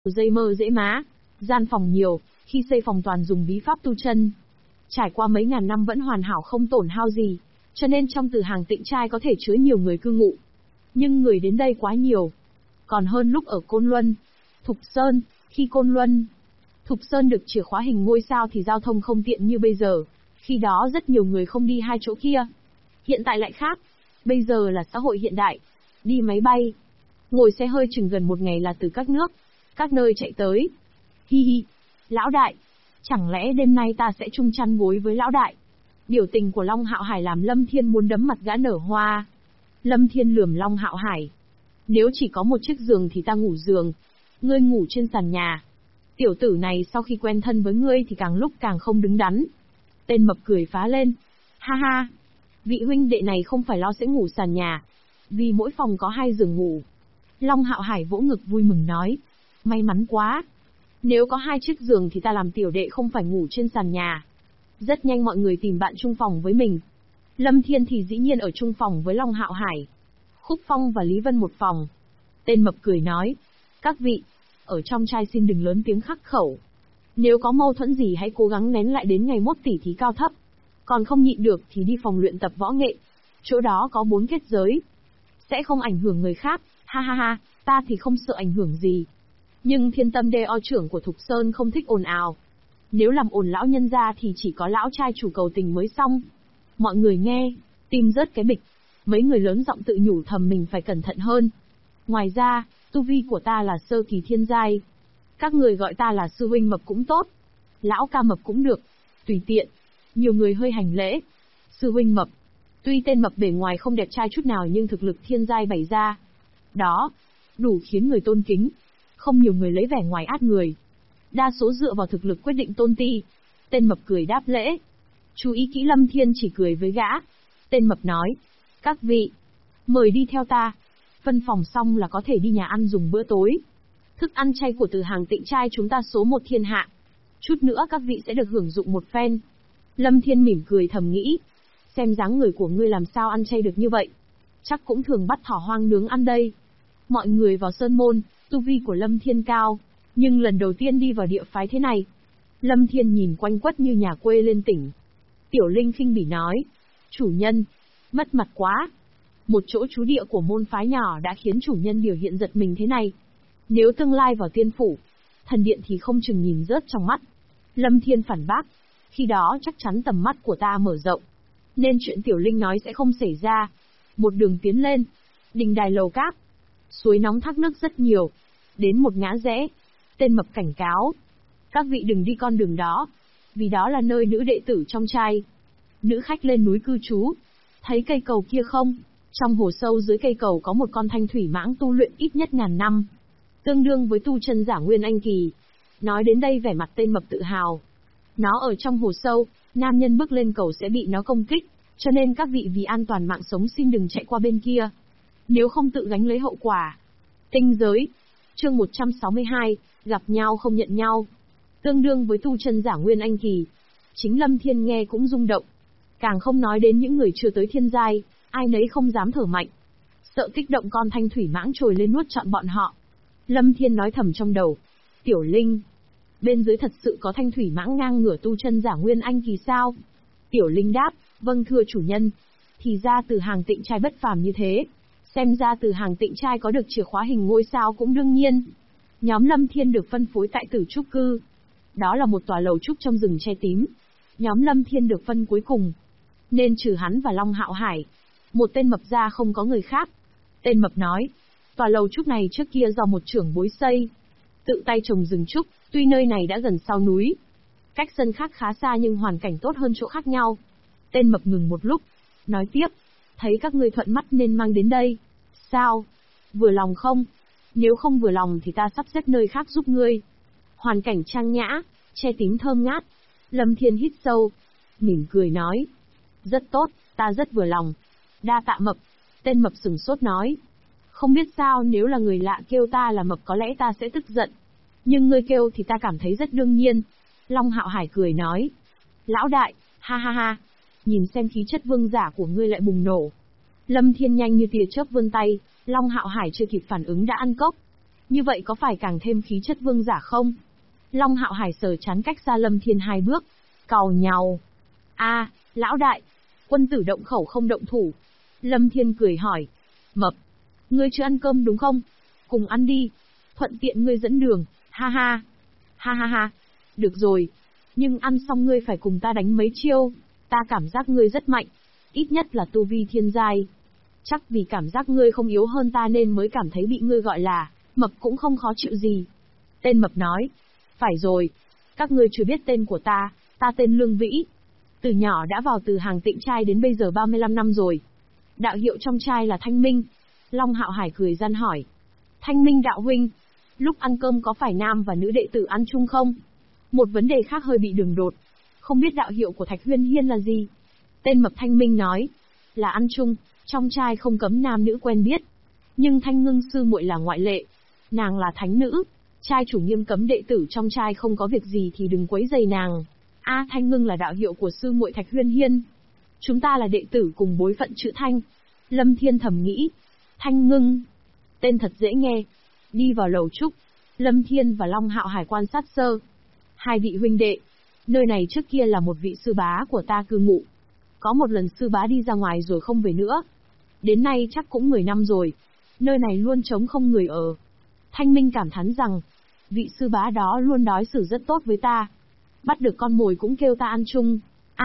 dây mơ dễ má, gian phòng nhiều, khi xây phòng toàn dùng bí pháp tu chân. Trải qua mấy ngàn năm vẫn hoàn hảo không tổn hao gì, cho nên trong Từ Hàng Tịnh Trai có thể chứa nhiều người cư ngụ. Nhưng người đến đây quá nhiều. Còn hơn lúc ở Côn Luân, Thục Sơn, khi Côn Luân, Thục Sơn được chìa khóa hình ngôi sao thì giao thông không tiện như bây giờ, khi đó rất nhiều người không đi hai chỗ kia. Hiện tại lại khác, bây giờ là xã hội hiện đại, đi máy bay, ngồi xe hơi chừng gần một ngày là từ các nước, các nơi chạy tới. Hi hi, lão đại, chẳng lẽ đêm nay ta sẽ chung chăn gối với lão đại? Biểu tình của Long Hạo Hải làm Lâm Thiên muốn đấm mặt gã nở hoa. Lâm Thiên lườm Long Hạo Hải. Nếu chỉ có một chiếc giường thì ta ngủ giường, ngươi ngủ trên sàn nhà. Tiểu tử này sau khi quen thân với ngươi thì càng lúc càng không đứng đắn. Tên mập cười phá lên. Ha ha, vị huynh đệ này không phải lo sẽ ngủ sàn nhà, vì mỗi phòng có 2 giường ngủ. Long Hạo Hải vỗ ngực vui mừng nói. May mắn quá. Nếu có 2 chiếc giường thì ta làm tiểu đệ không phải ngủ trên sàn nhà. Rất nhanh mọi người tìm bạn chung phòng với mình. Lâm Thiên thì dĩ nhiên ở chung phòng với Long Hạo Hải. Khúc Phong và Lý Vân một phòng. Tên mập cười nói. Các vị, ở trong trai xin đừng lớn tiếng khắc khẩu. Nếu có mâu thuẫn gì hãy cố gắng nén lại đến ngày mốt tỉ thí cao thấp. Còn không nhịn được thì đi phòng luyện tập võ nghệ. Chỗ đó có 4 kết giới. Sẽ không ảnh hưởng người khác, ha ha ha, ta thì không sợ ảnh hưởng gì. Nhưng Thiên Tâm Đeo trưởng của Thục Sơn không thích ồn ào. Nếu làm ồn lão nhân ra thì chỉ có lão trai chủ cầu tình mới xong. Mọi người nghe, tim rớt cái bịch. Mấy người lớn giọng tự nhủ thầm mình phải cẩn thận hơn. Ngoài ra, tu vi của ta là sơ kỳ thiên giai. Các người gọi ta là sư huynh mập cũng tốt. Lão ca mập cũng được. Tùy tiện. Nhiều người hơi hành lễ. Sư huynh mập. Tuy tên mập bề ngoài không đẹp trai chút nào nhưng thực lực thiên giai bày ra. Đó, đủ khiến người tôn kính. Không nhiều người lấy vẻ ngoài át người. Đa số dựa vào thực lực quyết định tôn ti. Tên mập cười đáp lễ. Chú ý kỹ Lâm Thiên chỉ cười với gã. Tên mập nói. Các vị, mời đi theo ta. Phân phòng xong là có thể đi nhà ăn dùng bữa tối. Thức ăn chay của Từ Hàng Tịnh Trai chúng ta số 1 thiên hạ. Chút nữa các vị sẽ được hưởng dụng một phen. Lâm Thiên mỉm cười thầm nghĩ. Xem dáng người của ngươi làm sao ăn chay được như vậy. Chắc cũng thường bắt thỏ hoang nướng ăn đây. Mọi người vào sơn môn, tu vi của Lâm Thiên cao. Nhưng lần đầu tiên đi vào địa phái thế này. Lâm Thiên nhìn quanh quất như nhà quê lên tỉnh. Tiểu Linh khinh bỉ nói. Chủ nhân, mất mặt quá. Một chỗ trú địa của môn phái nhỏ đã khiến chủ nhân biểu hiện giật mình thế này. Nếu tương lai vào tiên phủ, thần điện thì không chừng nhìn rớt trong mắt. Lâm Thiên phản bác. Khi đó chắc chắn tầm mắt của ta mở rộng. Nên chuyện Tiểu Linh nói sẽ không xảy ra. Một đường tiến lên. Đình đài lầu cát. Suối nóng thác nước rất nhiều. Đến một ngã rẽ. Tên mập cảnh cáo. Các vị đừng đi con đường đó. Vì đó là nơi nữ đệ tử trong trai. Nữ khách lên núi cư trú. Thấy cây cầu kia không? Trong hồ sâu dưới cây cầu có một con thanh thủy mãng tu luyện ít nhất ngàn năm. Tương đương với tu chân giả Nguyên Anh Kỳ. Nói đến đây vẻ mặt tên mập tự hào. Nó ở trong hồ sâu, nam nhân bước lên cầu sẽ bị nó công kích, cho nên các vị vì an toàn mạng sống xin đừng chạy qua bên kia. Nếu không tự gánh lấy hậu quả. Tinh giới. Chương 162, gặp nhau không nhận nhau. Tương đương với tu chân giả Nguyên Anh Kỳ. Chính Lâm Thiên nghe cũng rung động. Càng không nói đến những người chưa tới thiên giai, ai nấy không dám thở mạnh. Sợ kích động con thanh thủy mãng trồi lên nuốt trọn bọn họ. Lâm Thiên nói thầm trong đầu. Tiểu Linh, bên dưới thật sự có thanh thủy mãng ngang ngửa tu chân giả Nguyên Anh Kỳ sao? Tiểu Linh đáp, vâng thưa chủ nhân. Thì ra Từ Hàng Tịnh Trai bất phàm như thế. Xem ra Từ Hàng Tịnh Trai có được chìa khóa hình ngôi sao cũng đương nhiên. Nhóm Lâm Thiên được phân phối tại Tử Trúc Cư. Đó là một tòa lầu trúc trong rừng tre tím. Nhóm Lâm Thiên được phân cuối cùng. Nên trừ hắn và Long Hạo Hải, một tên mập ra không có người khác. Tên mập nói, tòa lầu trúc này trước kia do một trưởng bối xây. Tự tay trồng rừng trúc, tuy nơi này đã gần sau núi. Cách sân khác khá xa nhưng hoàn cảnh tốt hơn chỗ khác nhau. Tên mập ngừng một lúc, nói tiếp, thấy các ngươi thuận mắt nên mang đến đây. Sao? Vừa lòng không? Nếu không vừa lòng thì ta sắp xếp nơi khác giúp ngươi. Hoàn cảnh trang nhã, tre tím thơm ngát. Lâm Thiên hít sâu, mỉm cười nói. Rất tốt, ta rất vừa lòng. Đa tạ mập. Tên mập sừng sốt nói. Không biết sao nếu là người lạ kêu ta là mập có lẽ ta sẽ tức giận. Nhưng ngươi kêu thì ta cảm thấy rất đương nhiên. Long Hạo Hải cười nói. Lão đại, ha ha ha. Nhìn xem khí chất vương giả của ngươi lại bùng nổ. Lâm Thiên nhanh như tia chớp vươn tay, Long Hạo Hải chưa kịp phản ứng đã ăn cốc. Như vậy có phải càng thêm khí chất vương giả không? Long Hạo Hải sờ chán cách xa Lâm Thiên 2 bước, càu nhàu. Lão đại, quân tử động khẩu không động thủ. Lâm Thiên cười hỏi. Mập, ngươi chưa ăn cơm đúng không? Cùng ăn đi, thuận tiện ngươi dẫn đường, ha ha. Ha ha ha, được rồi. Nhưng ăn xong ngươi phải cùng ta đánh mấy chiêu, ta cảm giác ngươi rất mạnh, ít nhất là tu vi thiên giai. Chắc vì cảm giác ngươi không yếu hơn ta nên mới cảm thấy bị ngươi gọi là mập cũng không khó chịu gì. Tên mập nói. Phải rồi, các ngươi chưa biết tên của ta tên Lương Vĩ. Từ nhỏ đã vào từ hàng Tịnh trai đến bây giờ 35 năm rồi. Đạo hiệu trong trai là Thanh Minh. Long Hạo Hải cười gian hỏi. Thanh Minh đạo huynh, lúc ăn cơm có phải nam và nữ đệ tử ăn chung không? Một vấn đề khác hơi bị đường đột. Không biết đạo hiệu của Thạch Huyên Hiên là gì? Tên mập Thanh Minh nói. Là ăn chung, trong trai không cấm nam nữ quen biết. Nhưng Thanh Ngưng sư muội là ngoại lệ. Nàng là thánh nữ. Trai chủ nghiêm cấm đệ tử trong trai không có việc gì thì đừng quấy rầy nàng. Thanh Ngưng là đạo hiệu của sư muội Thạch Huyên Hiên. Chúng ta là đệ tử cùng bối phận chữ Thanh. Lâm Thiên thầm nghĩ. Thanh Ngưng. Tên thật dễ nghe. Đi vào lầu trúc. Lâm Thiên và Long Hạo Hải quan sát sơ. Hai vị huynh đệ. Nơi này trước kia là một vị sư bá của ta cư ngụ. Có một lần sư bá đi ra ngoài rồi không về nữa. Đến nay chắc cũng 10 năm rồi. Nơi này luôn trống không người ở. Thanh Minh cảm thán rằng, vị sư bá đó luôn đối xử rất tốt với ta. Bắt được con mồi cũng kêu ta ăn chung.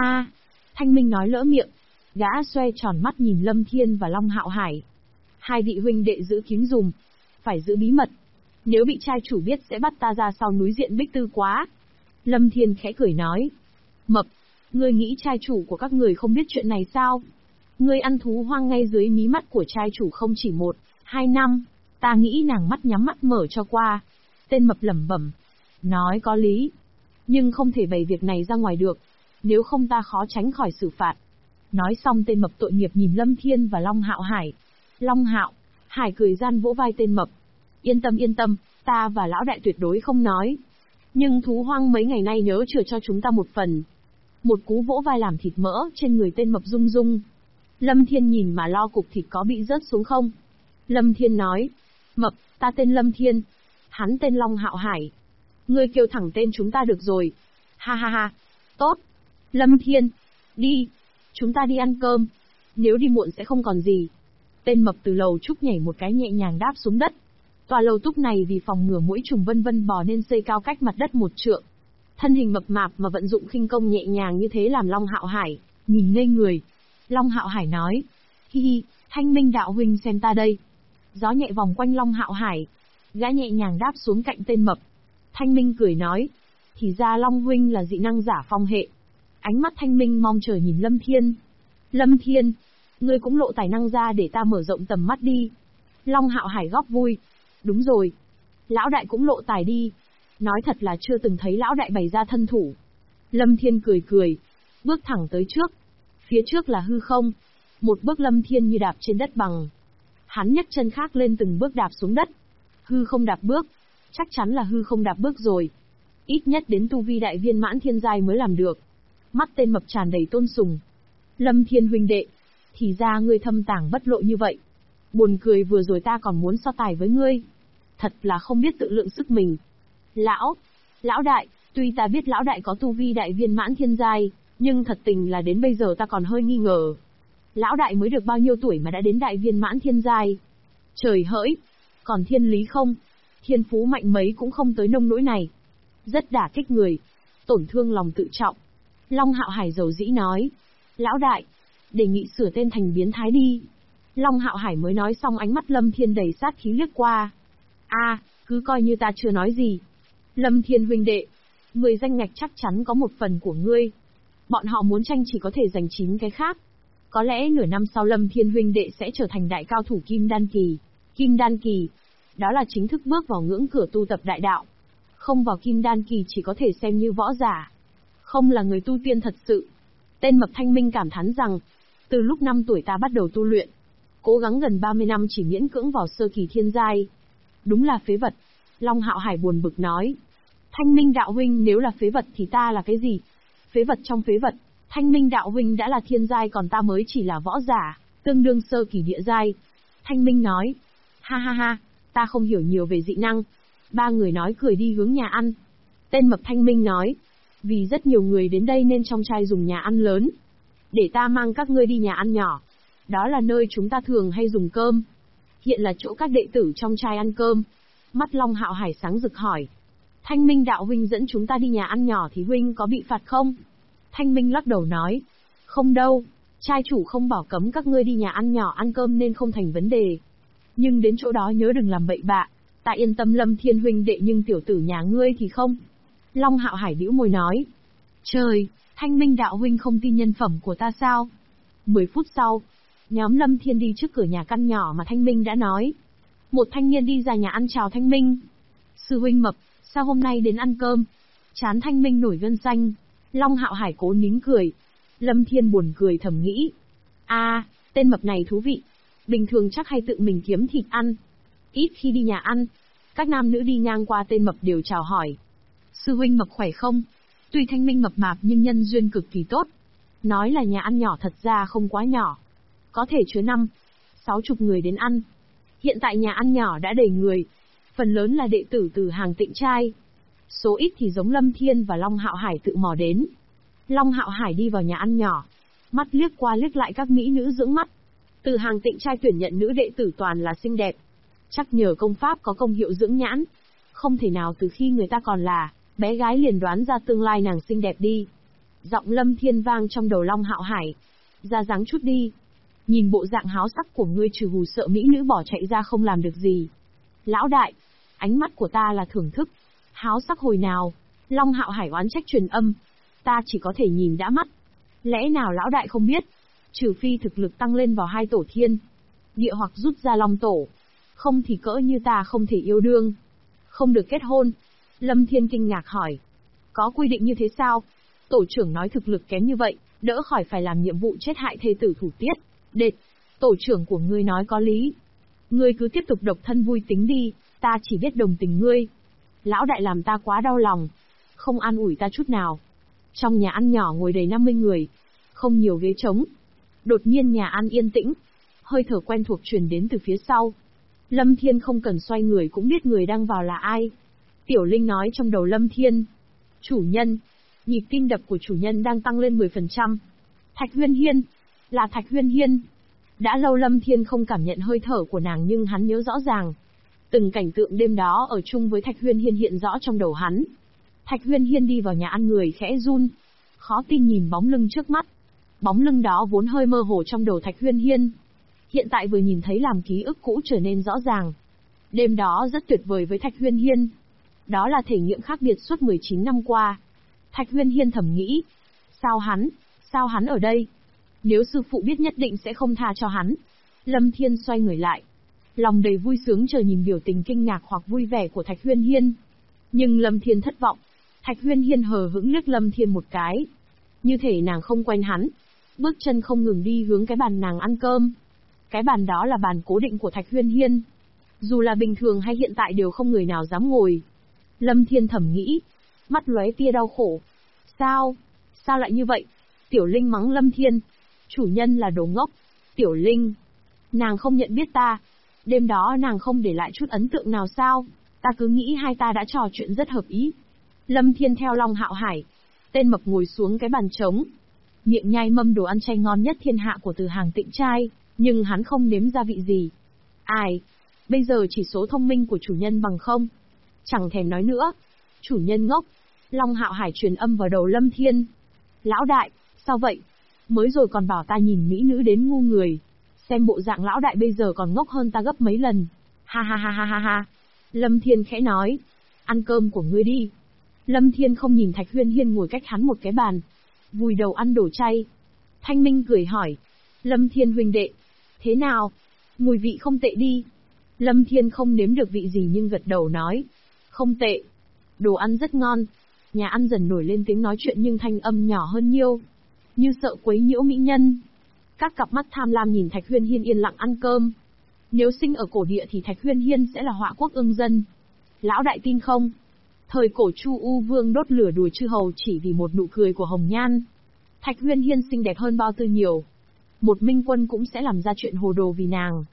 Thanh Minh nói lỡ miệng. Gã xoe tròn mắt nhìn Lâm Thiên và Long Hạo Hải. Hai vị huynh đệ giữ kín dùm. Phải giữ bí mật. Nếu bị trai chủ biết sẽ bắt ta ra sau núi Diện Bích Tư quá. Lâm Thiên khẽ cười nói. Mập, ngươi nghĩ trai chủ của các người không biết chuyện này sao? Ngươi ăn thú hoang ngay dưới mí mắt của trai chủ không chỉ 1, 2 năm. Ta nghĩ nàng mắt nhắm mắt mở cho qua. Tên mập lẩm bẩm. Nói có lý. Nhưng không thể bày việc này ra ngoài được. Nếu không ta khó tránh khỏi xử phạt. Nói xong tên mập tội nghiệp nhìn Lâm Thiên và Long Hạo Hải. Long Hạo Hải cười gian vỗ vai tên mập. Yên tâm, ta và lão đại tuyệt đối không nói. Nhưng thú hoang mấy ngày nay nhớ chừa cho chúng ta một phần. Một cú vỗ vai làm thịt mỡ trên người tên mập rung rung. Lâm Thiên nhìn mà lo cục thịt có bị rớt xuống không. Lâm Thiên nói. Mập, ta tên Lâm Thiên. Hắn tên Long Hạo Hải. Ngươi kêu thẳng tên chúng ta được rồi. Ha ha ha. Tốt. Lâm Thiên. Đi. Chúng ta đi ăn cơm. Nếu đi muộn sẽ không còn gì. Tên mập từ lầu trúc nhảy một cái nhẹ nhàng đáp xuống đất. Tòa lầu túc này vì phòng ngừa muỗi trùng vân vân bò nên xây cao cách mặt đất 1 trượng. Thân hình mập mạp mà vận dụng khinh công nhẹ nhàng như thế làm Long Hạo Hải nhìn ngây người. Long Hạo Hải nói. Hi hi, Thanh Minh đạo huynh xem ta đây. Gió nhẹ vòng quanh Long Hạo Hải. Gã nhẹ nhàng đáp xuống cạnh tên mập. Thanh Minh cười nói. Thì ra Long huynh là dị năng giả phong hệ. Ánh mắt Thanh Minh mong chờ nhìn Lâm Thiên. Lâm Thiên, ngươi cũng lộ tài năng ra để ta mở rộng tầm mắt đi. Long Hạo Hải góp vui. Đúng rồi. Lão đại cũng lộ tài đi. Nói thật là chưa từng thấy lão đại bày ra thân thủ. Lâm Thiên cười cười. Bước thẳng tới trước. Phía trước là hư không. Một bước Lâm Thiên như đạp trên đất bằng. Hắn nhấc chân khác lên từng bước đạp xuống đất. Hư không đạp bước. Chắc chắn là hư không đạp bước rồi. Ít nhất đến tu vi đại viên mãn thiên giai mới làm được. Mắt tên mập tràn đầy tôn sùng. Lâm Thiên huynh đệ. Thì ra ngươi thâm tàng bất lộ như vậy. Buồn cười vừa rồi ta còn muốn so tài với ngươi. Thật là không biết tự lượng sức mình. Lão đại, tuy ta biết lão đại có tu vi đại viên mãn thiên giai, nhưng thật tình là đến bây giờ ta còn hơi nghi ngờ. Lão đại mới được bao nhiêu tuổi mà đã đến đại viên mãn thiên giai? Trời hỡi, còn thiên lý không? Thiên phú mạnh mấy cũng không tới nông nỗi này. Rất đả kích người, tổn thương lòng tự trọng. Long Hạo Hải dầu dĩ nói. Lão đại, đề nghị sửa tên thành biến thái đi. Long Hạo Hải mới nói xong ánh mắt Lâm Thiên đầy sát khí liếc qua. Cứ coi như ta chưa nói gì. Lâm Thiên huynh đệ, 10 danh ngạch chắc chắn có một phần của ngươi. Bọn họ muốn tranh chỉ có thể giành 9 cái khác. Có lẽ nửa năm sau Lâm Thiên huynh đệ sẽ trở thành đại cao thủ Kim Đan Kỳ. Kim Đan Kỳ, đó là chính thức bước vào ngưỡng cửa tu tập đại đạo. Không vào Kim Đan Kỳ chỉ có thể xem như võ giả. Không là người tu tiên thật sự. Tên mập Thanh Minh cảm thán rằng, từ lúc 5 tuổi ta bắt đầu tu luyện. Cố gắng gần 30 năm chỉ miễn cưỡng vào sơ kỳ thiên giai. Đúng là phế vật. Long Hạo Hải buồn bực nói. Thanh Minh đạo huynh nếu là phế vật thì ta là cái gì? Phế vật trong phế vật, Thanh Minh đạo huynh đã là thiên giai còn ta mới chỉ là võ giả, tương đương sơ kỳ địa giai. Thanh Minh nói. Ha ha ha, Ta không hiểu nhiều về dị năng. Ba người nói cười đi hướng nhà ăn. Tên mập Thanh Minh nói, vì rất nhiều người đến đây nên trong trai dùng nhà ăn lớn. Để ta mang các ngươi đi nhà ăn nhỏ. Đó là nơi chúng ta thường hay dùng cơm. Hiện là chỗ các đệ tử trong trai ăn cơm. Mắt Long Hạo Hải sáng rực hỏi. Thanh Minh đạo huynh dẫn chúng ta đi nhà ăn nhỏ thì huynh có bị phạt không? Thanh Minh lắc đầu nói. Không đâu, trai chủ không bảo cấm các ngươi đi nhà ăn nhỏ ăn cơm nên không thành vấn đề. Nhưng đến chỗ đó nhớ đừng làm bậy bạ. Ta yên tâm Lâm Thiên huynh đệ nhưng tiểu tử nhà ngươi thì không. Long Hạo Hải bĩu môi nói. Trời, Thanh Minh đạo huynh không tin nhân phẩm của ta sao? 10 phút sau, nhóm Lâm Thiên đi trước cửa nhà căn nhỏ mà Thanh Minh đã nói. Một thanh niên đi ra nhà ăn chào Thanh Minh. Sư huynh mập, sao hôm nay đến ăn cơm? Trán Thanh Minh nổi gân xanh. Long Hạo Hải cố nín cười. Lâm Thiên buồn cười thầm nghĩ. Tên mập này thú vị. Bình thường chắc hay tự mình kiếm thịt ăn. Ít khi đi nhà ăn. Các nam nữ đi ngang qua tên mập đều chào hỏi. Sư huynh mập khỏe không? Tuy Thanh Minh mập mạp nhưng nhân duyên cực kỳ tốt. Nói là nhà ăn nhỏ thật ra không quá nhỏ. Có thể chứa 50-60 người đến ăn. Hiện tại nhà ăn nhỏ đã đầy người. Phần lớn là đệ tử từ hàng Tịnh trai. Số ít thì giống Lâm Thiên và Long Hạo Hải tự mò đến. Long Hạo Hải đi vào nhà ăn nhỏ. Mắt liếc qua liếc lại các mỹ nữ dưỡng mắt. Từ hàng Tịnh trai tuyển nhận nữ đệ tử toàn là xinh đẹp. Chắc nhờ công pháp có công hiệu dưỡng nhãn. Không thể nào từ khi người ta còn là bé gái liền đoán ra tương lai nàng xinh đẹp đi. Giọng Lâm Thiên vang trong đầu Long Hạo Hải. Ra dáng chút đi. Nhìn bộ dạng háo sắc của ngươi trừ hù sợ mỹ nữ bỏ chạy ra không làm được gì. Lão đại, ánh mắt của ta là thưởng thức. Háo sắc hồi nào? Long Hạo Hải oán trách truyền âm. Ta chỉ có thể nhìn đã mắt. Lẽ nào lão đại không biết? Trừ phi thực lực tăng lên vào 2 tổ thiên. Địa hoặc rút ra long tổ. Không thì cỡ như ta không thể yêu đương. Không được kết hôn. Lâm Thiên kinh ngạc hỏi. Có quy định như thế sao? Tổ trưởng nói thực lực kém như vậy, đỡ khỏi phải làm nhiệm vụ chết hại thê tử thủ tiết. Đệt, tổ trưởng của ngươi nói có lý. Ngươi cứ tiếp tục độc thân vui tính đi, ta chỉ biết đồng tình ngươi. Lão đại làm ta quá đau lòng. Không an ủi ta chút nào. Trong nhà ăn nhỏ ngồi đầy 50 người. Không nhiều ghế trống. Đột nhiên nhà ăn yên tĩnh. Hơi thở quen thuộc truyền đến từ phía sau. Lâm Thiên không cần xoay người cũng biết người đang vào là ai. Tiểu Linh nói trong đầu Lâm Thiên. Chủ nhân. Nhịp tim đập của chủ nhân đang tăng lên 10%. Thạch Huyên Hiên. Là Thạch Huyên Hiên. Đã lâu Lâm Thiên không cảm nhận hơi thở của nàng nhưng hắn nhớ rõ ràng. Từng cảnh tượng đêm đó ở chung với Thạch Huyên Hiên hiện rõ trong đầu hắn. Thạch Huyên Hiên đi vào nhà ăn người khẽ run. Khó tin nhìn bóng lưng trước mắt. Bóng lưng đó vốn hơi mơ hồ trong đầu Thạch Huyên Hiên. Hiện tại vừa nhìn thấy làm ký ức cũ trở nên rõ ràng. Đêm đó rất tuyệt vời với Thạch Huyên Hiên. Đó là thể nghiệm khác biệt suốt 19 năm qua. Thạch Huyên Hiên thầm nghĩ. Sao hắn ở đây? Nếu sư phụ biết nhất định sẽ không tha cho hắn. Lâm Thiên xoay người lại. Lòng đầy vui sướng chờ nhìn biểu tình kinh ngạc hoặc vui vẻ của Thạch Huyên Hiên. Nhưng Lâm Thiên thất vọng. Thạch Huyên Hiên hờ hững liếc Lâm Thiên một cái. Như thể nàng không quen hắn. Bước chân không ngừng đi hướng cái bàn nàng ăn cơm. Cái bàn đó là bàn cố định của Thạch Huyên Hiên. Dù là bình thường hay hiện tại đều không người nào dám ngồi. Lâm Thiên thầm nghĩ. Mắt lóe tia đau khổ. Sao lại như vậy? Tiểu Linh mắng Lâm Thiên. Chủ nhân là đồ ngốc. Tiểu Linh. Nàng không nhận biết ta. Đêm đó nàng không để lại chút ấn tượng nào sao? Ta cứ nghĩ hai ta đã trò chuyện rất hợp ý. Lâm Thiên theo Long Hạo Hải. Tên mập ngồi xuống cái bàn trống. Miệng nhai mâm đồ ăn chay ngon nhất thiên hạ của từ hàng Tịnh trai, nhưng hắn không nếm gia vị gì. Ai? Bây giờ chỉ số thông minh của chủ nhân bằng không. Chẳng thèm nói nữa. Chủ nhân ngốc. Long Hạo Hải truyền âm vào đầu Lâm Thiên. Lão đại, sao vậy? Mới rồi còn bảo ta nhìn mỹ nữ đến ngu người. Xem bộ dạng lão đại bây giờ còn ngốc hơn ta gấp mấy lần. Ha ha ha ha ha ha. Lâm Thiên khẽ nói. Ăn cơm của ngươi đi. Lâm Thiên không nhìn Thạch Huyên Hiên ngồi cách hắn một cái bàn. Vùi đầu ăn đồ chay. Thanh Minh cười hỏi. Lâm Thiên huynh đệ. Thế nào? Mùi vị không tệ đi. Lâm Thiên không nếm được vị gì nhưng gật đầu nói. Không tệ. Đồ ăn rất ngon. Nhà ăn dần nổi lên tiếng nói chuyện nhưng thanh âm nhỏ hơn nhiều. Như sợ quấy nhiễu mỹ nhân. Các cặp mắt tham lam nhìn Thạch Huyên Hiên yên lặng ăn cơm. Nếu sinh ở cổ địa thì Thạch Huyên Hiên sẽ là họa quốc ương dân. Lão đại tin không? Thời cổ Chu U Vương đốt lửa đùa chư hầu chỉ vì một nụ cười của Hồng Nhan. Thạch Huyên Hiên xinh đẹp hơn bao tư nhiều. Một minh quân cũng sẽ làm ra chuyện hồ đồ vì nàng.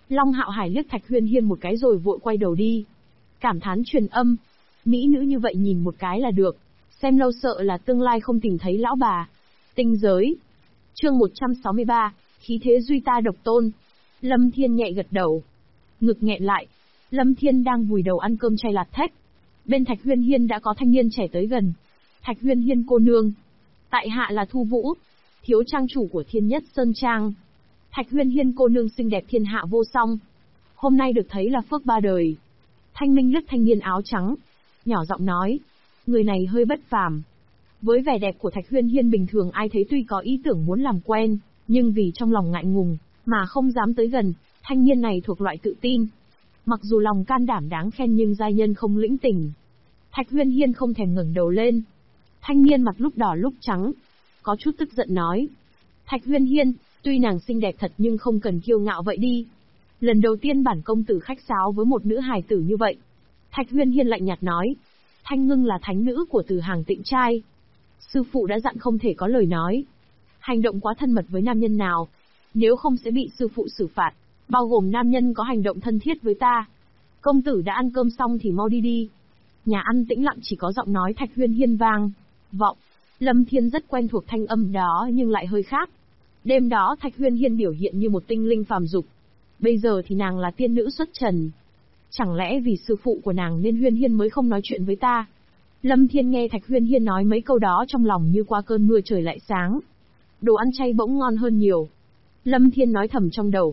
Long Hạo Hải liếc Thạch Huyên Hiên một cái rồi vội quay đầu đi. Cảm thán truyền âm. Mỹ nữ như vậy nhìn một cái là được. Xem lâu sợ là tương lai không tìm thấy lão bà. Tinh giới. Chương 163, khí thế duy ta độc tôn. Lâm Thiên nhẹ gật đầu. Ngực nghẹn lại. Lâm Thiên đang vùi đầu ăn cơm chay lạt thách. Bên Thạch Huyên Hiên đã có thanh niên trẻ tới gần. Thạch Huyên Hiên cô nương. Tại hạ là Thu Vũ, thiếu trang chủ của Thiên Nhất Sơn Trang. Thạch Huyên Hiên cô nương xinh đẹp thiên hạ vô song. Hôm nay được thấy là phước ba đời. Thanh Minh liếc thanh niên áo trắng, nhỏ giọng nói. Người này hơi bất phàm. Với vẻ đẹp của Thạch Huyên Hiên bình thường ai thấy tuy có ý tưởng muốn làm quen, nhưng vì trong lòng ngại ngùng, mà không dám tới gần, thanh niên này thuộc loại tự tin. Mặc dù lòng can đảm đáng khen nhưng giai nhân không lĩnh tình. Thạch Huyên Hiên không thèm ngẩng đầu lên. Thanh niên mặt lúc đỏ lúc trắng, có chút tức giận nói. Thạch Huyên Hiên, tuy nàng xinh đẹp thật nhưng không cần kiêu ngạo vậy đi. Lần đầu tiên bản công tử khách sáo với một nữ hài tử như vậy. Thạch Huyên Hiên lạnh nhạt nói. Thanh Ngưng là thánh nữ của Từ Hàng Tịnh Trai. Sư phụ đã dặn không thể có lời nói. Hành động quá thân mật với nam nhân nào, nếu không sẽ bị sư phụ xử phạt, bao gồm nam nhân có hành động thân thiết với ta. Công tử đã ăn cơm xong thì mau đi đi. Nhà ăn tĩnh lặng chỉ có giọng nói Thạch Huyên Hiên vang vọng. Lâm Thiên rất quen thuộc thanh âm đó nhưng lại hơi khác. Đêm đó Thạch Huyên Hiên biểu hiện như một tinh linh phàm dục. Bây giờ thì nàng là tiên nữ xuất trần. Chẳng lẽ vì sư phụ của nàng nên Huyên Hiên mới không nói chuyện với ta? Lâm Thiên nghe Thạch Huyên Hiên nói mấy câu đó trong lòng như qua cơn mưa trời lại sáng. Đồ ăn chay bỗng ngon hơn nhiều. Lâm Thiên nói thầm trong đầu.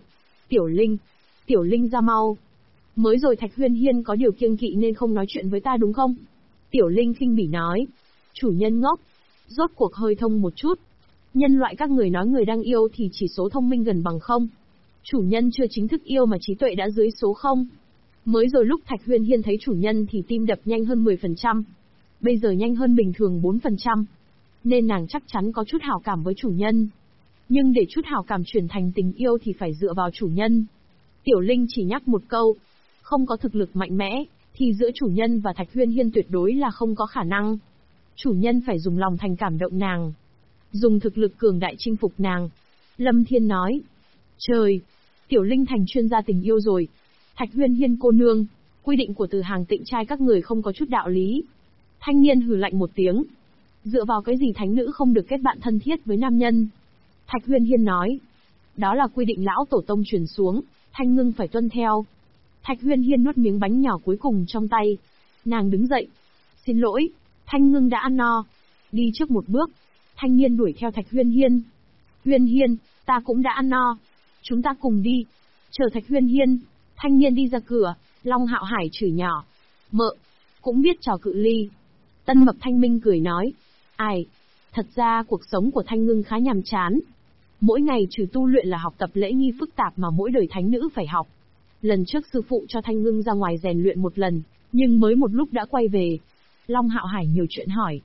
Tiểu Linh ra mau. Mới rồi Thạch Huyên Hiên có điều kiêng kỵ nên không nói chuyện với ta đúng không? Tiểu Linh khinh bỉ nói. Chủ nhân ngốc. Rốt cuộc hơi thông một chút. Nhân loại các người nói người đang yêu thì chỉ số thông minh gần bằng không. Chủ nhân chưa chính thức yêu mà trí tuệ đã dưới số không. Mới rồi lúc Thạch Huyên Hiên thấy chủ nhân thì tim đập nhanh hơn 10%. Bây giờ nhanh hơn bình thường 4%. Nên nàng chắc chắn có chút hảo cảm với chủ nhân. Nhưng để chút hảo cảm chuyển thành tình yêu thì phải dựa vào chủ nhân. Tiểu Linh chỉ nhắc một câu. Không có thực lực mạnh mẽ, thì giữa chủ nhân và Thạch Huyên Hiên tuyệt đối là không có khả năng. Chủ nhân phải dùng lòng thành cảm động nàng. Dùng thực lực cường đại chinh phục nàng. Lâm Thiên nói. Trời! Tiểu Linh thành chuyên gia tình yêu rồi. Thạch Huyên Hiên cô nương, quy định của Từ Hàng Tịnh Trai các người không có chút đạo lý. Thanh niên hừ lạnh một tiếng. Dựa vào cái gì thánh nữ không được kết bạn thân thiết với nam nhân? Thạch Huyên Hiên nói. Đó là quy định lão tổ tông truyền xuống, Thanh Ngưng phải tuân theo. Thạch Huyên Hiên nuốt miếng bánh nhỏ cuối cùng trong tay. Nàng đứng dậy. Xin lỗi, Thanh Ngưng đã ăn no. Đi trước một bước. Thanh niên đuổi theo Thạch Huyên Hiên. Huyên Hiên, ta cũng đã ăn no. Chúng ta cùng đi. Chờ Thạch Huyên Hiên. Thanh niên đi ra cửa, Long Hạo Hải chửi nhỏ. Mợ, cũng biết trò cự ly. Tân Mập Thanh Minh cười nói. Ai, thật ra cuộc sống của Thanh Ngưng khá nhàm chán. Mỗi ngày trừ tu luyện là học tập lễ nghi phức tạp mà mỗi đời thánh nữ phải học. Lần trước sư phụ cho Thanh Ngưng ra ngoài rèn luyện một lần, nhưng mới một lúc đã quay về. Long Hạo Hải nhiều chuyện hỏi.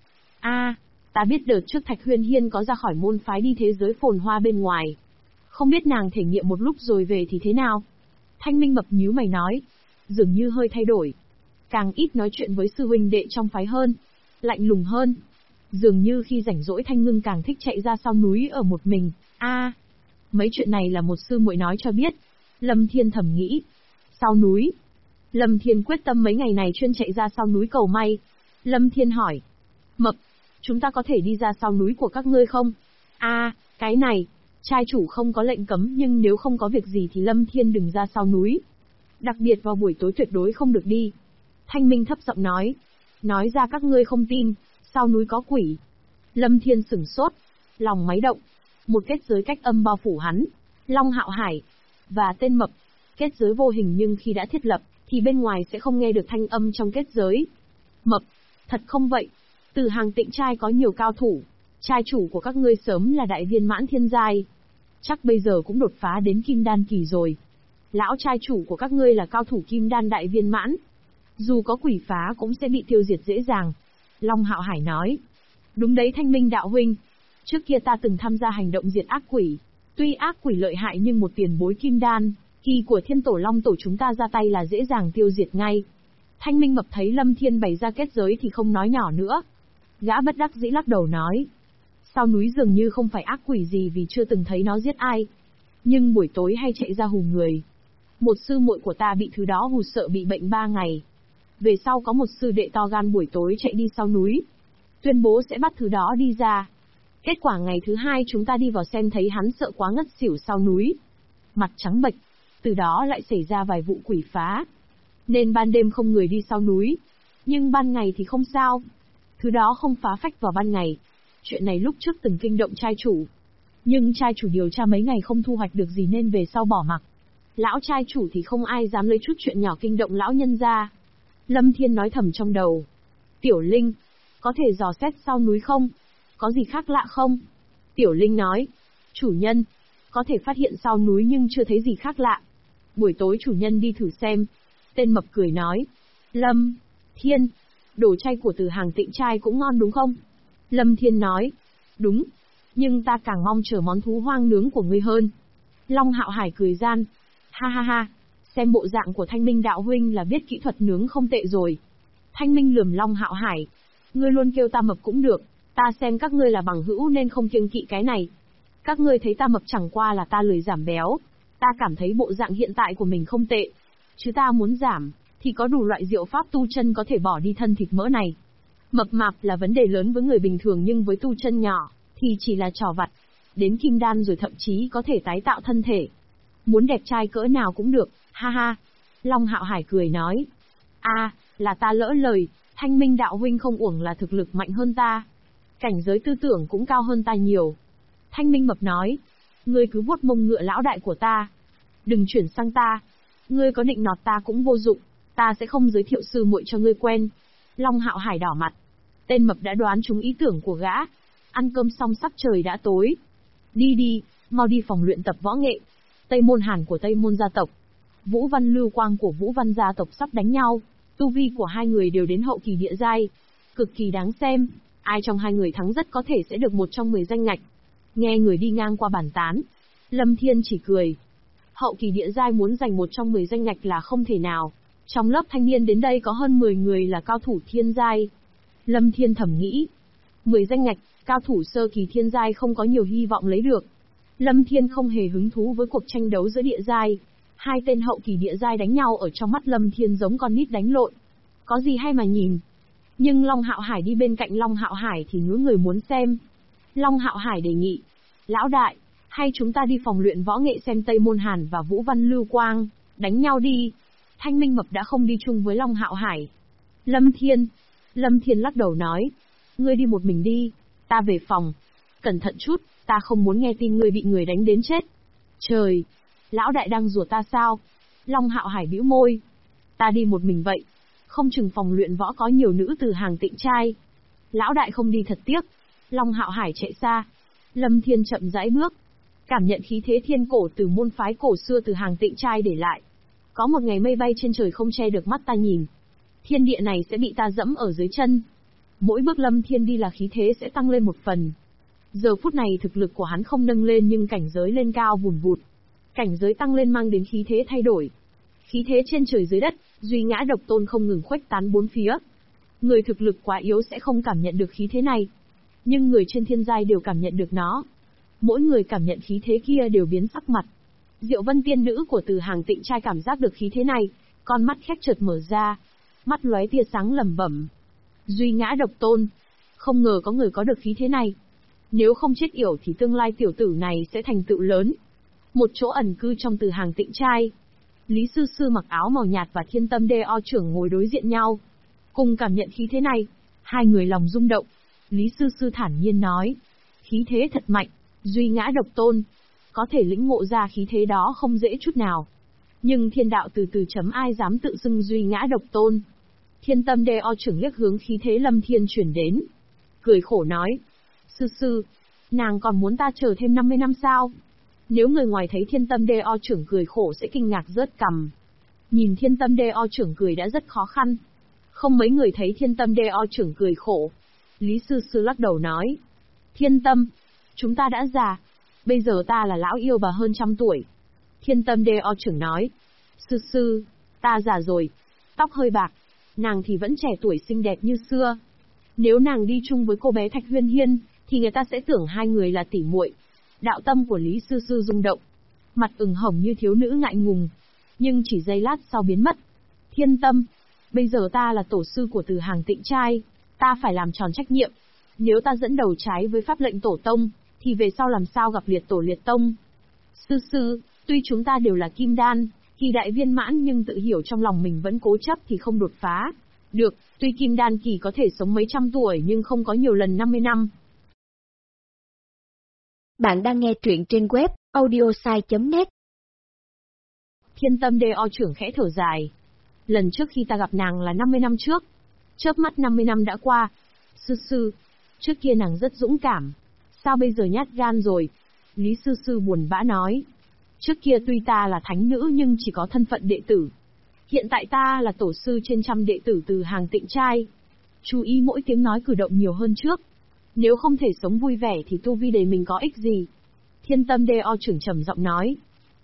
Ta biết đợt trước Thạch Huyên Hiên có ra khỏi môn phái đi thế giới phồn hoa bên ngoài. Không biết nàng thể nghiệm một lúc rồi về thì thế nào? Thanh Minh Mập nhíu mày nói. Dường như hơi thay đổi. Càng ít nói chuyện với sư huynh đệ trong phái hơn. Lạnh lùng hơn. Dường như khi rảnh rỗi Thanh Ngưng càng thích chạy ra sau núi ở một mình. Mấy chuyện này là một sư muội nói cho biết. Lâm Thiên thầm nghĩ. Sau núi. Lâm Thiên quyết tâm mấy ngày này chuyên chạy ra sau núi cầu may. Lâm Thiên hỏi. Mập, chúng ta có thể đi ra sau núi của các ngươi không? Cái này, trai chủ không có lệnh cấm nhưng nếu không có việc gì thì Lâm Thiên đừng ra sau núi. Đặc biệt vào buổi tối tuyệt đối không được đi. Thanh Minh thấp giọng nói. Nói ra các ngươi không tin, sau núi có quỷ. Lâm Thiên sửng sốt, lòng máy động. Một kết giới cách âm bao phủ hắn, Long Hạo Hải và tên Mập. Kết giới vô hình nhưng khi đã thiết lập, thì bên ngoài sẽ không nghe được thanh âm trong kết giới. Mập, thật không vậy? Từ Hàng Tịnh Trai có nhiều cao thủ. Trai chủ của các ngươi sớm là đại viên mãn thiên giai. Chắc bây giờ cũng đột phá đến kim đan kỳ rồi. Lão trai chủ của các ngươi là cao thủ kim đan đại viên mãn. Dù có quỷ phá cũng sẽ bị tiêu diệt dễ dàng. Long Hạo Hải nói. Đúng đấy Thanh Minh đạo huynh. Trước kia ta từng tham gia hành động diệt ác quỷ. Tuy ác quỷ lợi hại nhưng một tiền bối kim đan, kỳ của thiên tổ long tổ chúng ta ra tay là dễ dàng tiêu diệt ngay. Thanh Minh Mập thấy Lâm Thiên bày ra kết giới thì không nói nhỏ nữa. Gã bất đắc dĩ lắc đầu nói. Sau núi dường như không phải ác quỷ gì vì chưa từng thấy nó giết ai. Nhưng buổi tối hay chạy ra hù người. Một sư muội của ta bị thứ đó hù sợ bị bệnh 3 ngày. Về sau có một sư đệ to gan buổi tối chạy đi sau núi, tuyên bố sẽ bắt thứ đó đi ra. Kết quả ngày thứ 2 chúng ta đi vào xem thấy hắn sợ quá ngất xỉu sau núi. Mặt trắng bệch, từ đó lại xảy ra vài vụ quỷ phá. Nên ban đêm không người đi sau núi. Nhưng ban ngày thì không sao. Thứ đó không phá phách vào ban ngày. Chuyện này lúc trước từng kinh động trai chủ. Nhưng trai chủ điều tra mấy ngày không thu hoạch được gì nên về sau bỏ mặc. Lão trai chủ thì không ai dám lấy chút chuyện nhỏ kinh động lão nhân ra. Lâm Thiên nói thầm trong đầu. Tiểu Linh, có thể dò xét sau núi không? Có gì khác lạ không? Tiểu Linh nói. Chủ nhân, có thể phát hiện sau núi nhưng chưa thấy gì khác lạ. Buổi tối chủ nhân đi thử xem. Tên mập cười nói. Lâm Thiên, đồ chay của từ hàng Tịnh Trai cũng ngon đúng không? Lâm Thiên nói. Đúng, nhưng ta càng mong chờ món thú hoang nướng của ngươi hơn. Long Hạo Hải cười gian. Ha ha ha, xem bộ dạng của Thanh Minh đạo huynh là biết kỹ thuật nướng không tệ rồi. Thanh Minh lườm Long Hạo Hải. Ngươi luôn kêu ta mập cũng được, ta xem các ngươi là bằng hữu nên không kiêng kỵ cái này. Các ngươi thấy ta mập chẳng qua là ta lười giảm béo. Ta cảm thấy bộ dạng hiện tại của mình không tệ. Chứ ta muốn giảm, thì có đủ loại diệu pháp tu chân có thể bỏ đi thân thịt mỡ này. Mập mạp là vấn đề lớn với người bình thường nhưng với tu chân nhỏ, thì chỉ là trò vặt. Đến kim đan rồi thậm chí có thể tái tạo thân thể. Muốn đẹp trai cỡ nào cũng được, ha ha. Long Hạo Hải cười nói. Là ta lỡ lời, Thanh Minh đạo huynh không uổng là thực lực mạnh hơn ta. Cảnh giới tư tưởng cũng cao hơn ta nhiều. Thanh Minh mập nói. Ngươi cứ vuốt mông ngựa lão đại của ta. Đừng chuyển sang ta. Ngươi có định nọt ta cũng vô dụng, ta sẽ không giới thiệu sư muội cho ngươi quen. Long Hạo Hải đỏ mặt. Tên mập đã đoán trúng ý tưởng của gã. Ăn cơm xong sắp trời đã tối. Đi, mau đi phòng luyện tập võ nghệ. Tây Môn Hàn của Tây Môn gia tộc, Vũ Văn Lưu Quang của Vũ Văn gia tộc sắp đánh nhau. Tu vi của hai người đều đến hậu kỳ địa giai. Cực kỳ đáng xem. Ai trong hai người thắng rất có thể sẽ được một trong 10 danh ngạch. Nghe người đi ngang qua bàn tán, Lâm Thiên chỉ cười. Hậu kỳ địa giai muốn giành một trong 10 danh ngạch là không thể nào. Trong lớp thanh niên đến đây có hơn 10 người là cao thủ thiên giai. Lâm Thiên thầm nghĩ. 10 danh ngạch, cao thủ sơ kỳ thiên giai không có nhiều hy vọng lấy được. Lâm Thiên không hề hứng thú với cuộc tranh đấu giữa địa giai. Hai tên hậu kỳ địa giai đánh nhau ở trong mắt Lâm Thiên giống con nít đánh lộn. Có gì hay mà nhìn. Nhưng Long Hạo Hải đi bên cạnh Long Hạo Hải thì ngứa người muốn xem. Long Hạo Hải đề nghị. Lão đại, hay chúng ta đi phòng luyện võ nghệ xem Tây Môn Hàn và Vũ Văn Lưu Quang đánh nhau đi. Thanh Minh mập đã không đi chung với Long Hạo Hải. Lâm Thiên lắc đầu nói. Ngươi đi một mình đi, ta về phòng. Cẩn thận chút, ta không muốn nghe tin ngươi bị người đánh đến chết. Trời, lão đại đang rủa ta sao? Long Hạo Hải bĩu môi. Ta đi một mình vậy, không chừng phòng luyện võ có nhiều nữ từ hàng Tịnh Trai. Lão đại không đi thật tiếc. Long Hạo Hải chạy xa. Lâm Thiên chậm rãi bước, cảm nhận khí thế thiên cổ từ môn phái cổ xưa từ hàng Tịnh Trai để lại. Có một ngày mây bay trên trời không che được mắt ta nhìn. Thiên địa này sẽ bị ta dẫm ở dưới chân. Mỗi bước Lâm Thiên đi là khí thế sẽ tăng lên một phần. Giờ phút này thực lực của hắn không nâng lên nhưng cảnh giới lên cao vùn vụt. Cảnh giới tăng lên mang đến khí thế thay đổi. Khí thế trên trời dưới đất, duy ngã độc tôn không ngừng khuếch tán bốn phía. Người thực lực quá yếu sẽ không cảm nhận được khí thế này. Nhưng người trên thiên giai đều cảm nhận được nó. Mỗi người cảm nhận khí thế kia đều biến sắc mặt. Diệu Vân tiên nữ của từ hàng Tịnh Trai cảm giác được khí thế này, con mắt khép chợt mở ra, mắt lóe tia sáng lẩm bẩm. Duy ngã độc tôn, không ngờ có người có được khí thế này. Nếu không chết yểu thì tương lai tiểu tử này sẽ thành tựu lớn. Một chỗ ẩn cư trong từ hàng Tịnh Trai. Lý Sư Sư mặc áo màu nhạt và Thiên Tâm Đê O trưởng ngồi đối diện nhau. Cùng cảm nhận khí thế này, hai người lòng rung động. Lý Sư Sư thản nhiên nói. Khí thế thật mạnh, duy ngã độc tôn. Có thể lĩnh ngộ ra khí thế đó không dễ chút nào. Nhưng thiên đạo từ từ chấm ai dám tự xưng duy ngã độc tôn. Thiên Tâm Đê O trưởng liếc hướng khí thế Lâm Thiên chuyển đến. Cười khổ nói. Sư Sư, nàng còn muốn ta chờ thêm 50 năm sao? Nếu người ngoài thấy Thiên Tâm Đê O trưởng cười khổ sẽ kinh ngạc rớt cằm. Nhìn Thiên Tâm Đê O trưởng cười đã rất khó khăn. Không mấy người thấy Thiên Tâm Đê O trưởng cười khổ. Lý Sư Sư lắc đầu nói. Thiên Tâm, chúng ta đã già. Bây giờ ta là lão yêu bà hơn 100 tuổi. Thiên Tâm Đê O trưởng nói. Sư Sư, ta già rồi. Tóc hơi bạc. Nàng thì vẫn trẻ tuổi xinh đẹp như xưa. Nếu nàng đi chung với cô bé Thạch Huyên Hiên, thì người ta sẽ tưởng hai người là tỉ muội. Đạo tâm của Lý Sư Sư rung động. Mặt ửng hồng như thiếu nữ ngại ngùng. nhưng chỉ giây lát sau biến mất. Thiên tâm, bây giờ ta là tổ sư của Từ Hàng Tịnh Trai, ta phải làm tròn trách nhiệm. Nếu ta dẫn đầu trái với pháp lệnh tổ tông, thì về sau làm sao gặp liệt tổ liệt tông? Sư, tuy chúng ta đều là kim đan, kỳ đại viên mãn nhưng tự hiểu trong lòng mình vẫn cố chấp thì không đột phá. Được, tuy kim đan kỳ có thể sống mấy trăm tuổi nhưng không có nhiều lần 50 năm. Bạn đang nghe truyện trên web audiosai.net. Thiên tâm DO trưởng khẽ thở dài. Lần trước khi ta gặp nàng là 50 năm trước. Chớp mắt 50 năm đã qua. Sư, trước kia nàng rất dũng cảm. Sao bây giờ nhát gan rồi? Lý sư buồn bã nói. Trước kia tuy ta là thánh nữ nhưng chỉ có thân phận đệ tử. Hiện tại ta là tổ sư trên trăm đệ tử Từ Hàng Tịnh Trai. Chú ý mỗi tiếng nói cử động nhiều hơn trước. Nếu không thể sống vui vẻ thì tu vi đầy mình có ích gì? Thiên tâm DO trưởng trầm giọng nói.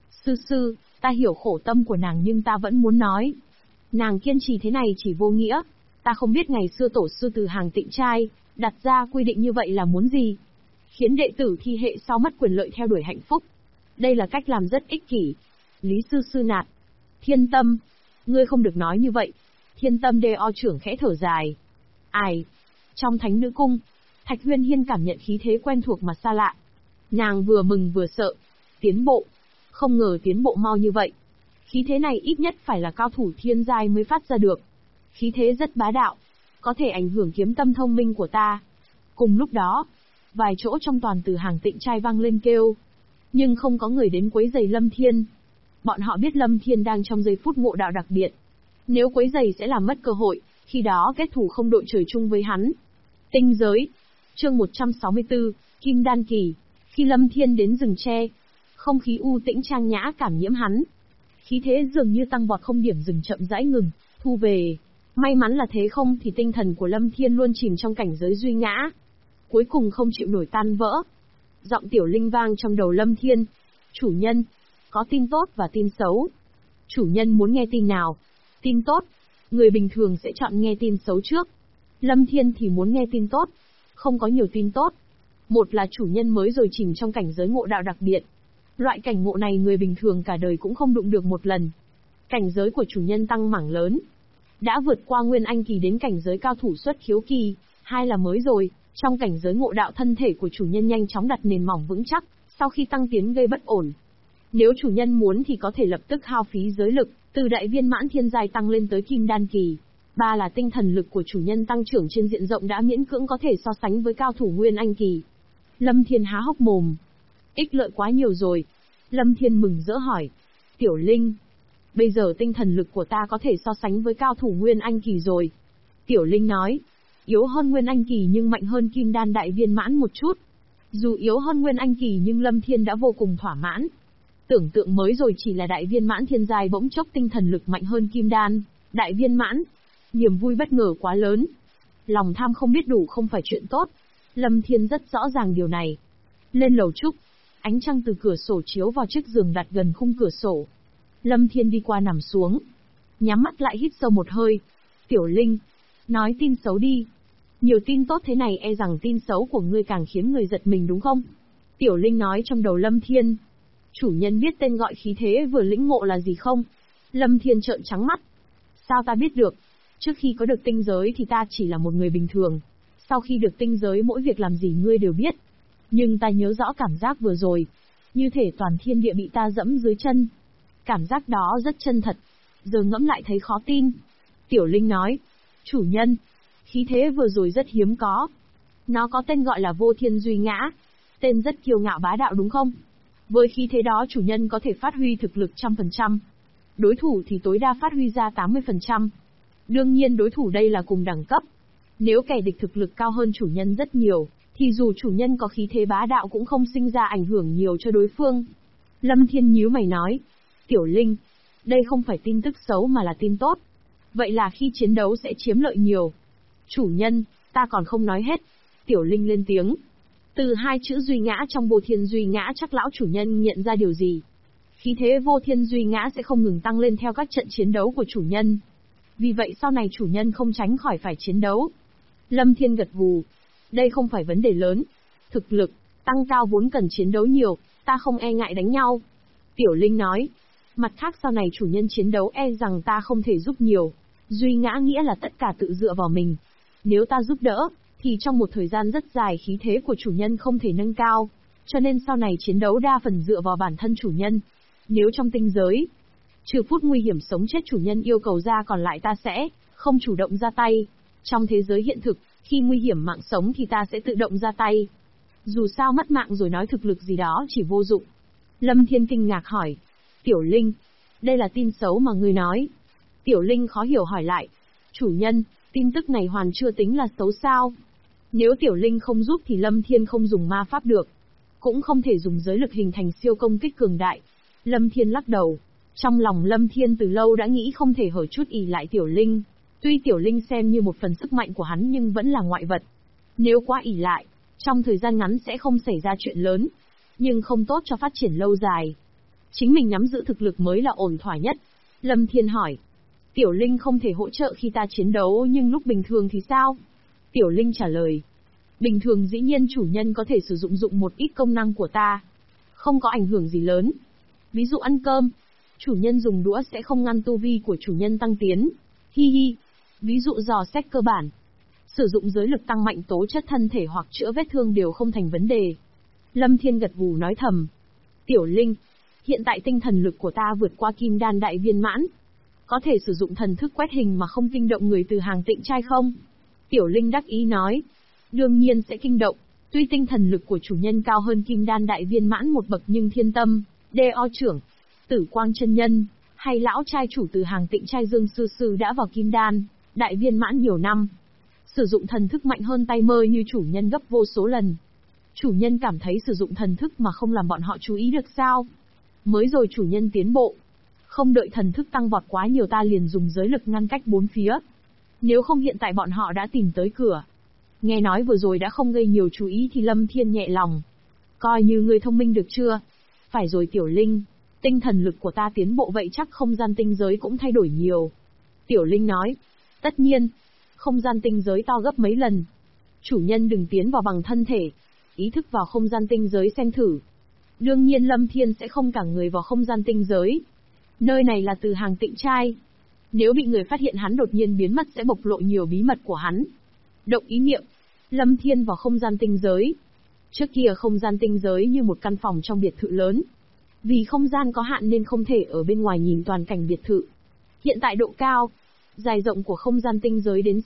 Sư, ta hiểu khổ tâm của nàng nhưng ta vẫn muốn nói. Nàng kiên trì thế này chỉ vô nghĩa. Ta không biết ngày xưa tổ sư Từ Hàng Tịnh Trai đặt ra quy định như vậy là muốn gì? Khiến đệ tử thi hệ sau mất quyền lợi theo đuổi hạnh phúc. Đây là cách làm rất ích kỷ. Lý sư nạt. Thiên tâm, ngươi không được nói như vậy. Thiên tâm DO trưởng khẽ thở dài. Ai? Trong Thánh Nữ Cung, Thạch Huyên Hiên cảm nhận khí thế quen thuộc mà xa lạ. Nàng vừa mừng vừa sợ. Tiến bộ. Không ngờ tiến bộ mau như vậy. Khí thế này ít nhất phải là cao thủ thiên giai mới phát ra được. Khí thế rất bá đạo. Có thể ảnh hưởng kiếm tâm thông minh của ta. Cùng lúc đó, vài chỗ trong toàn Từ Hàng Tịnh Trai vang lên kêu. Nhưng không có người đến quấy rầy Lâm Thiên. Bọn họ biết Lâm Thiên đang trong giây phút ngộ đạo đặc biệt. Nếu quấy rầy sẽ làm mất cơ hội, khi đó kết thù không đội trời chung với hắn. Tinh giới. Chương 164, Kim Đan Kỳ. Khi Lâm Thiên đến rừng tre, không khí u tĩnh trang nhã cảm nhiễm hắn. Khí thế dường như tăng vọt không điểm dừng chậm rãi ngừng, thu về. May mắn là thế không thì tinh thần của Lâm Thiên luôn chìm trong cảnh giới duy ngã. Cuối cùng không chịu nổi tan vỡ. Giọng Tiểu Linh vang trong đầu Lâm Thiên. Chủ nhân, có tin tốt và tin xấu. Chủ nhân muốn nghe tin nào? Tin tốt. Người bình thường sẽ chọn nghe tin xấu trước. Lâm Thiên thì muốn nghe tin tốt. Không có nhiều tin tốt. Một là chủ nhân mới rồi chìm trong cảnh giới ngộ đạo đặc biệt. Loại cảnh ngộ này người bình thường cả đời cũng không đụng được một lần. Cảnh giới của chủ nhân tăng mảng lớn. Đã vượt qua Nguyên Anh Kỳ đến cảnh giới cao thủ xuất khiếu kỳ. Hai là mới rồi, trong cảnh giới ngộ đạo thân thể của chủ nhân nhanh chóng đặt nền mỏng vững chắc, sau khi tăng tiến gây bất ổn. Nếu chủ nhân muốn thì có thể lập tức hao phí giới lực, từ đại viên mãn thiên giai tăng lên tới kim đan kỳ. Ba là tinh thần lực của chủ nhân tăng trưởng trên diện rộng đã miễn cưỡng có thể so sánh với cao thủ Nguyên Anh Kỳ. Lâm Thiên há hốc mồm. Ích lợi quá nhiều rồi. Lâm Thiên mừng rỡ hỏi. Tiểu Linh, bây giờ tinh thần lực của ta có thể so sánh với cao thủ Nguyên Anh Kỳ rồi. Tiểu Linh nói. Yếu hơn Nguyên Anh Kỳ nhưng mạnh hơn Kim Đan đại viên mãn một chút. Dù yếu hơn Nguyên Anh Kỳ nhưng Lâm Thiên đã vô cùng thỏa mãn. Tưởng tượng mới rồi chỉ là đại viên mãn thiên giai bỗng chốc tinh thần lực mạnh hơn Kim Đan đại viên mãn. Niềm vui bất ngờ quá lớn. Lòng tham không biết đủ không phải chuyện tốt. Lâm Thiên rất rõ ràng điều này. Lên lầu trúc, ánh trăng từ cửa sổ chiếu vào chiếc giường đặt gần khung cửa sổ. Lâm Thiên đi qua nằm xuống. Nhắm mắt lại hít sâu một hơi. Tiểu Linh, nói tin xấu đi. Nhiều tin tốt thế này e rằng tin xấu của ngươi càng khiến người giật mình đúng không? Tiểu Linh nói trong đầu Lâm Thiên. Chủ nhân biết tên gọi khí thế vừa lĩnh ngộ là gì không? Lâm Thiên trợn trắng mắt. Sao ta biết được? Trước khi có được tinh giới thì ta chỉ là một người bình thường. Sau khi được tinh giới mỗi việc làm gì ngươi đều biết. Nhưng ta nhớ rõ cảm giác vừa rồi. Như thể toàn thiên địa bị ta dẫm dưới chân. Cảm giác đó rất chân thật. Giờ ngẫm lại thấy khó tin. Tiểu Linh nói. Chủ nhân, khí thế vừa rồi rất hiếm có. Nó có tên gọi là Vô Thiên Duy Ngã. Tên rất kiêu ngạo bá đạo đúng không? Với khí thế đó chủ nhân có thể phát huy thực lực 100%. Đối thủ thì tối đa phát huy ra 80%. Đương nhiên đối thủ đây là cùng đẳng cấp. Nếu kẻ địch thực lực cao hơn chủ nhân rất nhiều, thì dù chủ nhân có khí thế bá đạo cũng không sinh ra ảnh hưởng nhiều cho đối phương. Lâm Thiên nhíu mày nói. Tiểu Linh, đây không phải tin tức xấu mà là tin tốt. Vậy là khi chiến đấu sẽ chiếm lợi nhiều. Chủ nhân, ta còn không nói hết. Tiểu Linh lên tiếng. Từ hai chữ duy ngã trong Vô Thiên Duy Ngã chắc lão chủ nhân nhận ra điều gì. Khí thế Vô Thiên Duy Ngã sẽ không ngừng tăng lên theo các trận chiến đấu của chủ nhân. Vì vậy sau này chủ nhân không tránh khỏi phải chiến đấu. Lâm Thiên gật gù. Đây không phải vấn đề lớn. Thực lực tăng cao vốn cần chiến đấu nhiều, ta không e ngại đánh nhau. Tiểu Linh nói. Mặt khác sau này chủ nhân chiến đấu e rằng ta không thể giúp nhiều. Duy ngã nghĩa là tất cả tự dựa vào mình. Nếu ta giúp đỡ, thì trong một thời gian rất dài khí thế của chủ nhân không thể nâng cao. Cho nên sau này chiến đấu đa phần dựa vào bản thân chủ nhân. Nếu trong tinh giới, trừ phút nguy hiểm sống chết chủ nhân yêu cầu ra, còn lại ta sẽ không chủ động ra tay. Trong thế giới hiện thực, khi nguy hiểm mạng sống thì ta sẽ tự động ra tay. Dù sao mất mạng rồi nói thực lực gì đó chỉ vô dụng. Lâm Thiên kinh ngạc hỏi. Tiểu Linh, đây là tin xấu mà ngươi nói. Tiểu Linh khó hiểu hỏi lại. Chủ nhân, tin tức này hoàn chưa tính là xấu sao? Nếu Tiểu Linh không giúp thì Lâm Thiên không dùng ma pháp được. Cũng không thể dùng giới lực hình thành siêu công kích cường đại. Lâm Thiên lắc đầu. Trong lòng Lâm Thiên từ lâu đã nghĩ không thể hở chút ỷ lại Tiểu Linh. Tuy Tiểu Linh xem như một phần sức mạnh của hắn nhưng vẫn là ngoại vật. Nếu quá ỷ lại, trong thời gian ngắn sẽ không xảy ra chuyện lớn, nhưng không tốt cho phát triển lâu dài. Chính mình nắm giữ thực lực mới là ổn thỏa nhất. Lâm Thiên hỏi. Tiểu Linh không thể hỗ trợ khi ta chiến đấu nhưng lúc bình thường thì sao? Tiểu Linh trả lời. Bình thường dĩ nhiên chủ nhân có thể sử dụng một ít công năng của ta. Không có ảnh hưởng gì lớn. Ví dụ ăn cơm, chủ nhân dùng đũa sẽ không ngăn tu vi của chủ nhân tăng tiến. Hi hi. Ví dụ dò xét cơ bản, sử dụng giới lực tăng mạnh tố chất thân thể hoặc chữa vết thương đều không thành vấn đề. Lâm Thiên gật gù nói thầm. Tiểu Linh, hiện tại tinh thần lực của ta vượt qua kim đan đại viên mãn. Có thể sử dụng thần thức quét hình mà không kinh động người từ hàng tịnh trai không? Tiểu Linh đắc ý nói. Đương nhiên sẽ kinh động. Tuy tinh thần lực của chủ nhân cao hơn kim đan đại viên mãn một bậc nhưng thiên tâm, đê-o trưởng, tử quang chân nhân, hay lão trai chủ từ hàng tịnh trai Dương Sư Sư đã vào kim đan đại viên mãn nhiều năm. Sử dụng thần thức mạnh hơn tay mơ như chủ nhân gấp vô số lần. Chủ nhân cảm thấy sử dụng thần thức mà không làm bọn họ chú ý được sao? Mới rồi chủ nhân tiến bộ. Không đợi thần thức tăng vọt quá nhiều ta liền dùng giới lực ngăn cách bốn phía. Nếu không hiện tại bọn họ đã tìm tới cửa. Nghe nói vừa rồi đã không gây nhiều chú ý thì Lâm Thiên nhẹ lòng. Coi như người thông minh được chưa? Phải rồi Tiểu Linh, tinh thần lực của ta tiến bộ vậy chắc không gian tinh giới cũng thay đổi nhiều. Tiểu Linh nói. Tất nhiên, không gian tinh giới to gấp mấy lần. Chủ nhân đừng tiến vào bằng thân thể, ý thức vào không gian tinh giới xem thử. Đương nhiên Lâm Thiên sẽ không cả người vào không gian tinh giới. Nơi này là từ hàng tịnh trai. Nếu bị người phát hiện hắn đột nhiên biến mất sẽ bộc lộ nhiều bí mật của hắn. Động ý niệm, Lâm Thiên vào không gian tinh giới. Trước kia không gian tinh giới như một căn phòng trong biệt thự lớn. Vì không gian có hạn nên không thể ở bên ngoài nhìn toàn cảnh biệt thự. Hiện tại độ cao, dài rộng của không gian tinh giới đến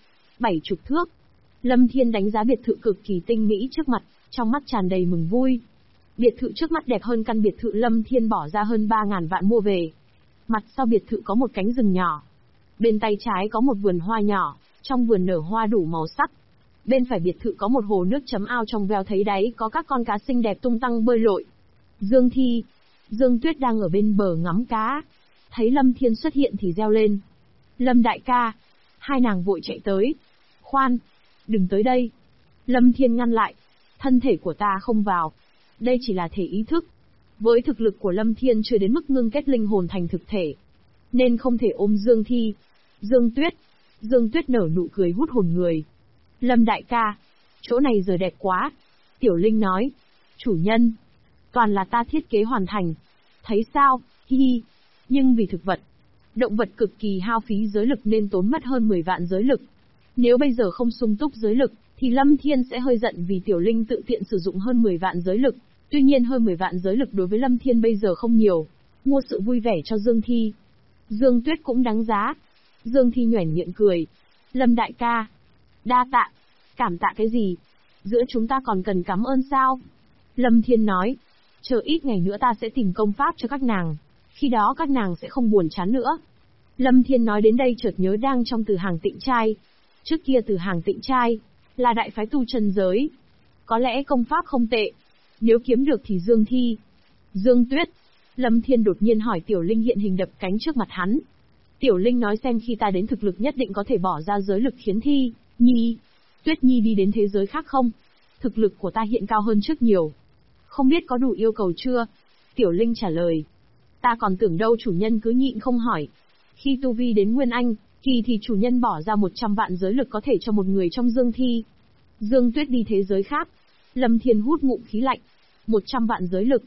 7 chục thước. Lâm Thiên đánh giá biệt thự cực kỳ tinh mỹ trước mặt, trong mắt tràn đầy mừng vui. Biệt thự trước mắt đẹp hơn căn biệt thự Lâm Thiên bỏ ra hơn 3.000 vạn mua về. Mặt sau biệt thự có một cánh rừng nhỏ. Bên tay trái có một vườn hoa nhỏ, trong vườn nở hoa đủ màu sắc. Bên phải biệt thự có một hồ nước chấm ao trong veo thấy đáy có các con cá xinh đẹp tung tăng bơi lội. Dương Thi, Dương Tuyết đang ở bên bờ ngắm cá. Thấy Lâm Thiên xuất hiện thì reo lên. Lâm đại ca. Hai nàng vội chạy tới. Khoan, đừng tới đây. Lâm Thiên ngăn lại. Thân thể của ta không vào. Đây chỉ là thể ý thức. Với thực lực của Lâm Thiên chưa đến mức ngưng kết linh hồn thành thực thể, nên không thể ôm Dương Thi. Dương Tuyết. Dương Tuyết nở nụ cười hút hồn người. Lâm đại ca, chỗ này giờ đẹp quá. Tiểu Linh nói. Chủ nhân, toàn là ta thiết kế hoàn thành. Thấy sao, hi hi. Nhưng vì thực vật, động vật cực kỳ hao phí giới lực nên tốn mất hơn 10 vạn giới lực. Nếu bây giờ không sung túc giới lực, thì Lâm Thiên sẽ hơi giận vì Tiểu Linh tự tiện sử dụng hơn 10 vạn giới lực. Tuy nhiên hơn 10 vạn giới lực đối với Lâm Thiên bây giờ không nhiều. Mua sự vui vẻ cho Dương Thi. Dương Tuyết cũng đáng giá. Dương Thi nhoẻn miệng cười. Lâm đại ca. Đa tạ. Cảm tạ cái gì? Giữa chúng ta còn cần cảm ơn sao? Lâm Thiên nói. Chờ ít ngày nữa ta sẽ tìm công pháp cho các nàng. Khi đó các nàng sẽ không buồn chán nữa. Lâm Thiên nói đến đây chợt nhớ đang trong từ hàng tịnh trai. Trước kia từ hàng tịnh trai là đại phái tu chân giới. Có lẽ công pháp không tệ. Nếu kiếm được thì Dương Thi, Dương Tuyết. Lâm Thiên đột nhiên hỏi Tiểu Linh hiện hình đập cánh trước mặt hắn. Tiểu Linh nói xem khi ta đến thực lực nhất định có thể bỏ ra giới lực khiến Thi, Nhi, Tuyết Nhi đi đến thế giới khác không? Thực lực của ta hiện cao hơn trước nhiều. Không biết có đủ yêu cầu chưa? Tiểu Linh trả lời. Ta còn tưởng đâu chủ nhân cứ nhịn không hỏi. Khi tu vi đến Nguyên Anh, kỳ thì chủ nhân bỏ ra 100 vạn giới lực có thể cho một người trong Dương Thi. Dương Tuyết đi thế giới khác. Lâm Thiên hút ngụm khí lạnh. 100 vạn giới lực.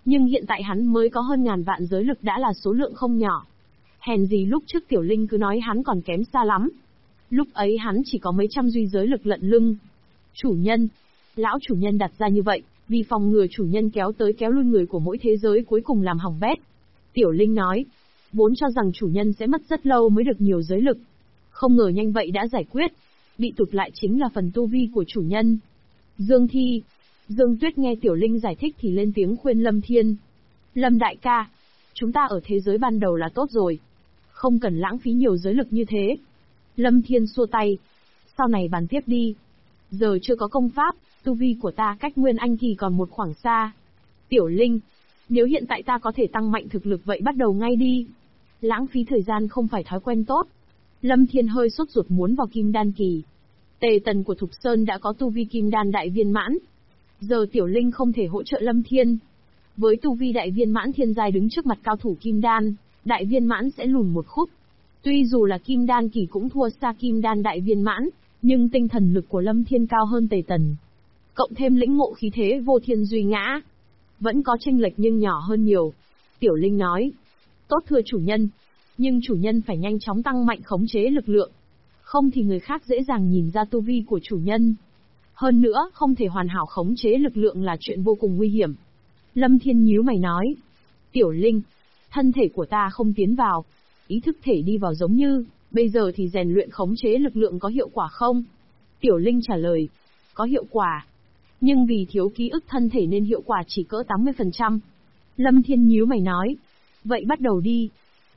Nhưng hiện tại hắn mới có hơn ngàn vạn giới lực đã là số lượng không nhỏ. Hèn gì lúc trước Tiểu Linh cứ nói hắn còn kém xa lắm. Lúc ấy hắn chỉ có mấy trăm duy giới lực lận lưng. Chủ nhân. Lão chủ nhân đặt ra như vậy, vì phòng ngừa chủ nhân kéo tới kéo lui người của mỗi thế giới cuối cùng làm hỏng bét. Tiểu Linh nói. Vốn cho rằng chủ nhân sẽ mất rất lâu mới được nhiều giới lực. Không ngờ nhanh vậy đã giải quyết. Bị tụt lại chính là phần tu vi của chủ nhân. Dương Thi. Dương Tuyết nghe Tiểu Linh giải thích thì lên tiếng khuyên Lâm Thiên. Lâm đại ca. Chúng ta ở thế giới ban đầu là tốt rồi. Không cần lãng phí nhiều giới lực như thế. Lâm Thiên xua tay. Sau này bàn tiếp đi. Giờ chưa có công pháp, tu vi của ta cách Nguyên Anh kỳ còn một khoảng xa. Tiểu Linh. Nếu hiện tại ta có thể tăng mạnh thực lực vậy bắt đầu ngay đi. Lãng phí thời gian không phải thói quen tốt. Lâm Thiên hơi sốt ruột muốn vào Kim Đan kỳ. Tề Tần của Thục Sơn đã có tu vi Kim Đan đại viên mãn. Giờ Tiểu Linh không thể hỗ trợ Lâm Thiên. Với tu vi đại viên mãn thiên giai đứng trước mặt cao thủ Kim Đan, đại viên mãn sẽ lùn một khúc. Tuy dù là Kim Đan kỳ cũng thua xa Kim Đan đại viên mãn, nhưng tinh thần lực của Lâm Thiên cao hơn Tề Tần. Cộng thêm lĩnh ngộ khí thế vô thiên duy ngã. Vẫn có chênh lệch nhưng nhỏ hơn nhiều. Tiểu Linh nói. Tốt thưa chủ nhân. Nhưng chủ nhân phải nhanh chóng tăng mạnh khống chế lực lượng. Không thì người khác dễ dàng nhìn ra tu vi của chủ nhân. Hơn nữa, không thể hoàn hảo khống chế lực lượng là chuyện vô cùng nguy hiểm. Lâm Thiên nhíu mày nói. Tiểu Linh, thân thể của ta không tiến vào. Ý thức thể đi vào giống như, bây giờ thì rèn luyện khống chế lực lượng có hiệu quả không? Tiểu Linh trả lời. Có hiệu quả. Nhưng vì thiếu ký ức thân thể nên hiệu quả chỉ cỡ 80%. Lâm Thiên nhíu mày nói. Vậy bắt đầu đi.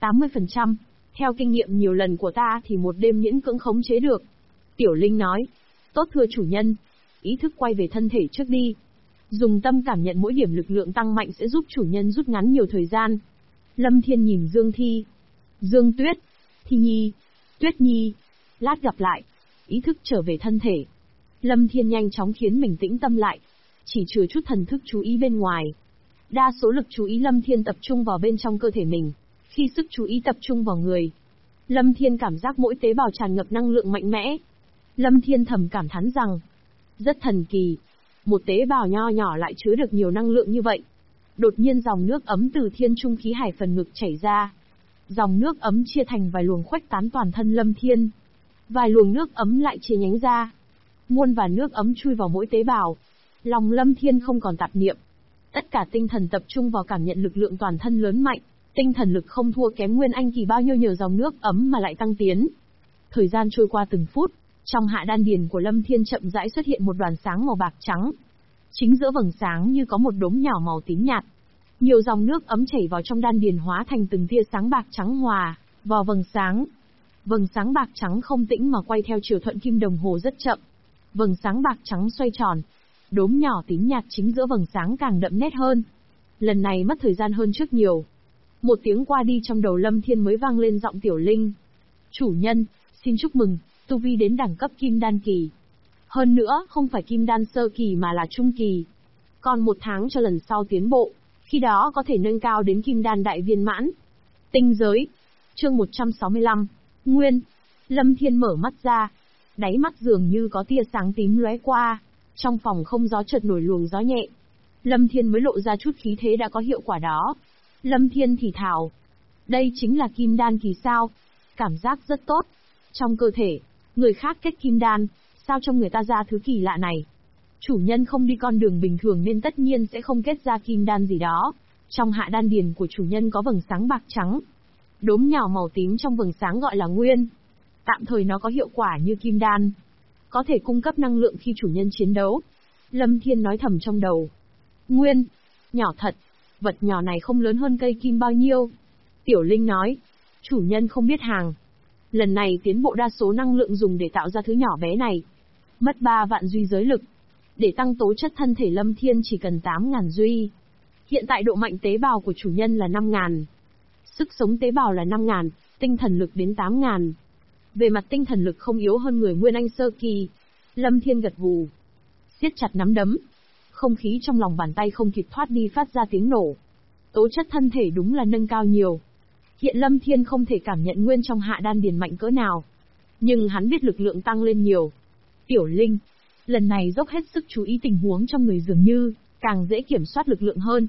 80%. Theo kinh nghiệm nhiều lần của ta thì một đêm miễn cưỡng khống chế được. Tiểu Linh nói. Tốt thưa chủ nhân. Ý thức quay về thân thể trước đi. Dùng tâm cảm nhận mỗi điểm lực lượng tăng mạnh sẽ giúp chủ nhân rút ngắn nhiều thời gian. Lâm Thiên nhìn Dương Thi. Dương Tuyết. Thi Nhi. Tuyết Nhi. Lát gặp lại. Ý thức trở về thân thể. Lâm Thiên nhanh chóng khiến mình tĩnh tâm lại. Chỉ chừa chút thần thức chú ý bên ngoài. Đa số lực chú ý Lâm Thiên tập trung vào bên trong cơ thể mình. Khi sức chú ý tập trung vào người, Lâm Thiên cảm giác mỗi tế bào tràn ngập năng lượng mạnh mẽ. Lâm Thiên thầm cảm thán rằng, rất thần kỳ, một tế bào nho nhỏ lại chứa được nhiều năng lượng như vậy. Đột nhiên dòng nước ấm từ thiên trung khí hải phần ngực chảy ra. Dòng nước ấm chia thành vài luồng khuếch tán toàn thân Lâm Thiên. Vài luồng nước ấm lại chia nhánh ra. Muôn vàn nước ấm chui vào mỗi tế bào. Lòng Lâm Thiên không còn tạp niệm. Tất cả tinh thần tập trung vào cảm nhận lực lượng toàn thân lớn mạnh. Tinh thần lực không thua kém Nguyên Anh kỳ bao nhiêu nhờ dòng nước ấm mà lại tăng tiến. Thời gian trôi qua từng phút, trong hạ đan điền của Lâm Thiên chậm rãi xuất hiện một đoàn sáng màu bạc trắng. Chính giữa vầng sáng như có một đốm nhỏ màu tím nhạt. Nhiều dòng nước ấm chảy vào trong đan điền hóa thành từng tia sáng bạc trắng hòa vào vầng sáng. Vầng sáng bạc trắng không tĩnh mà quay theo chiều thuận kim đồng hồ rất chậm. Vầng sáng bạc trắng xoay tròn. Đốm nhỏ tím nhạt chính giữa vầng sáng càng đậm nét hơn. Lần này mất thời gian hơn trước nhiều. Một tiếng qua đi trong đầu Lâm Thiên mới vang lên giọng Tiểu Linh. Chủ nhân, xin chúc mừng, tu vi đến đẳng cấp Kim Đan kỳ. Hơn nữa, không phải Kim Đan sơ kỳ mà là trung kỳ. Còn 1 tháng cho lần sau tiến bộ, khi đó có thể nâng cao đến Kim Đan đại viên mãn. Tinh giới. Chương 165. Nguyên. Lâm Thiên mở mắt ra. Đáy mắt dường như có tia sáng tím lóe qua. Trong phòng không gió chợt nổi luồng gió nhẹ. Lâm Thiên mới lộ ra chút khí thế đã có hiệu quả đó. Lâm Thiên thì thào. Đây chính là Kim Đan kỳ sao? Cảm giác rất tốt. Trong cơ thể, người khác kết Kim Đan, sao trong người ta ra thứ kỳ lạ này? Chủ nhân không đi con đường bình thường nên tất nhiên sẽ không kết ra Kim Đan gì đó. Trong hạ đan điền của chủ nhân có vầng sáng bạc trắng. Đốm nhỏ màu tím trong vầng sáng gọi là Nguyên. Tạm thời nó có hiệu quả như Kim Đan. Có thể cung cấp năng lượng khi chủ nhân chiến đấu. Lâm Thiên nói thầm trong đầu. Nguyên. Nhỏ thật. Vật nhỏ này không lớn hơn cây kim bao nhiêu. Tiểu Linh nói. Chủ nhân không biết hàng. Lần này tiến bộ đa số năng lượng dùng để tạo ra thứ nhỏ bé này. Mất 3 vạn duy giới lực. Để tăng tố chất thân thể Lâm Thiên chỉ cần 8.000 duy. Hiện tại độ mạnh tế bào của chủ nhân là 5.000. Sức sống tế bào là 5.000, tinh thần lực đến 8.000. Về mặt tinh thần lực không yếu hơn người Nguyên Anh sơ kỳ. Lâm Thiên gật gù. Siết chặt nắm đấm. Không khí trong lòng bàn tay không kịp thoát đi phát ra tiếng nổ. Tố chất thân thể đúng là nâng cao nhiều. Hiện Lâm Thiên không thể cảm nhận nguyên trong hạ đan điền mạnh cỡ nào. Nhưng hắn biết lực lượng tăng lên nhiều. Tiểu Linh. Lần này dốc hết sức chú ý tình huống trong người dường như, càng dễ kiểm soát lực lượng hơn.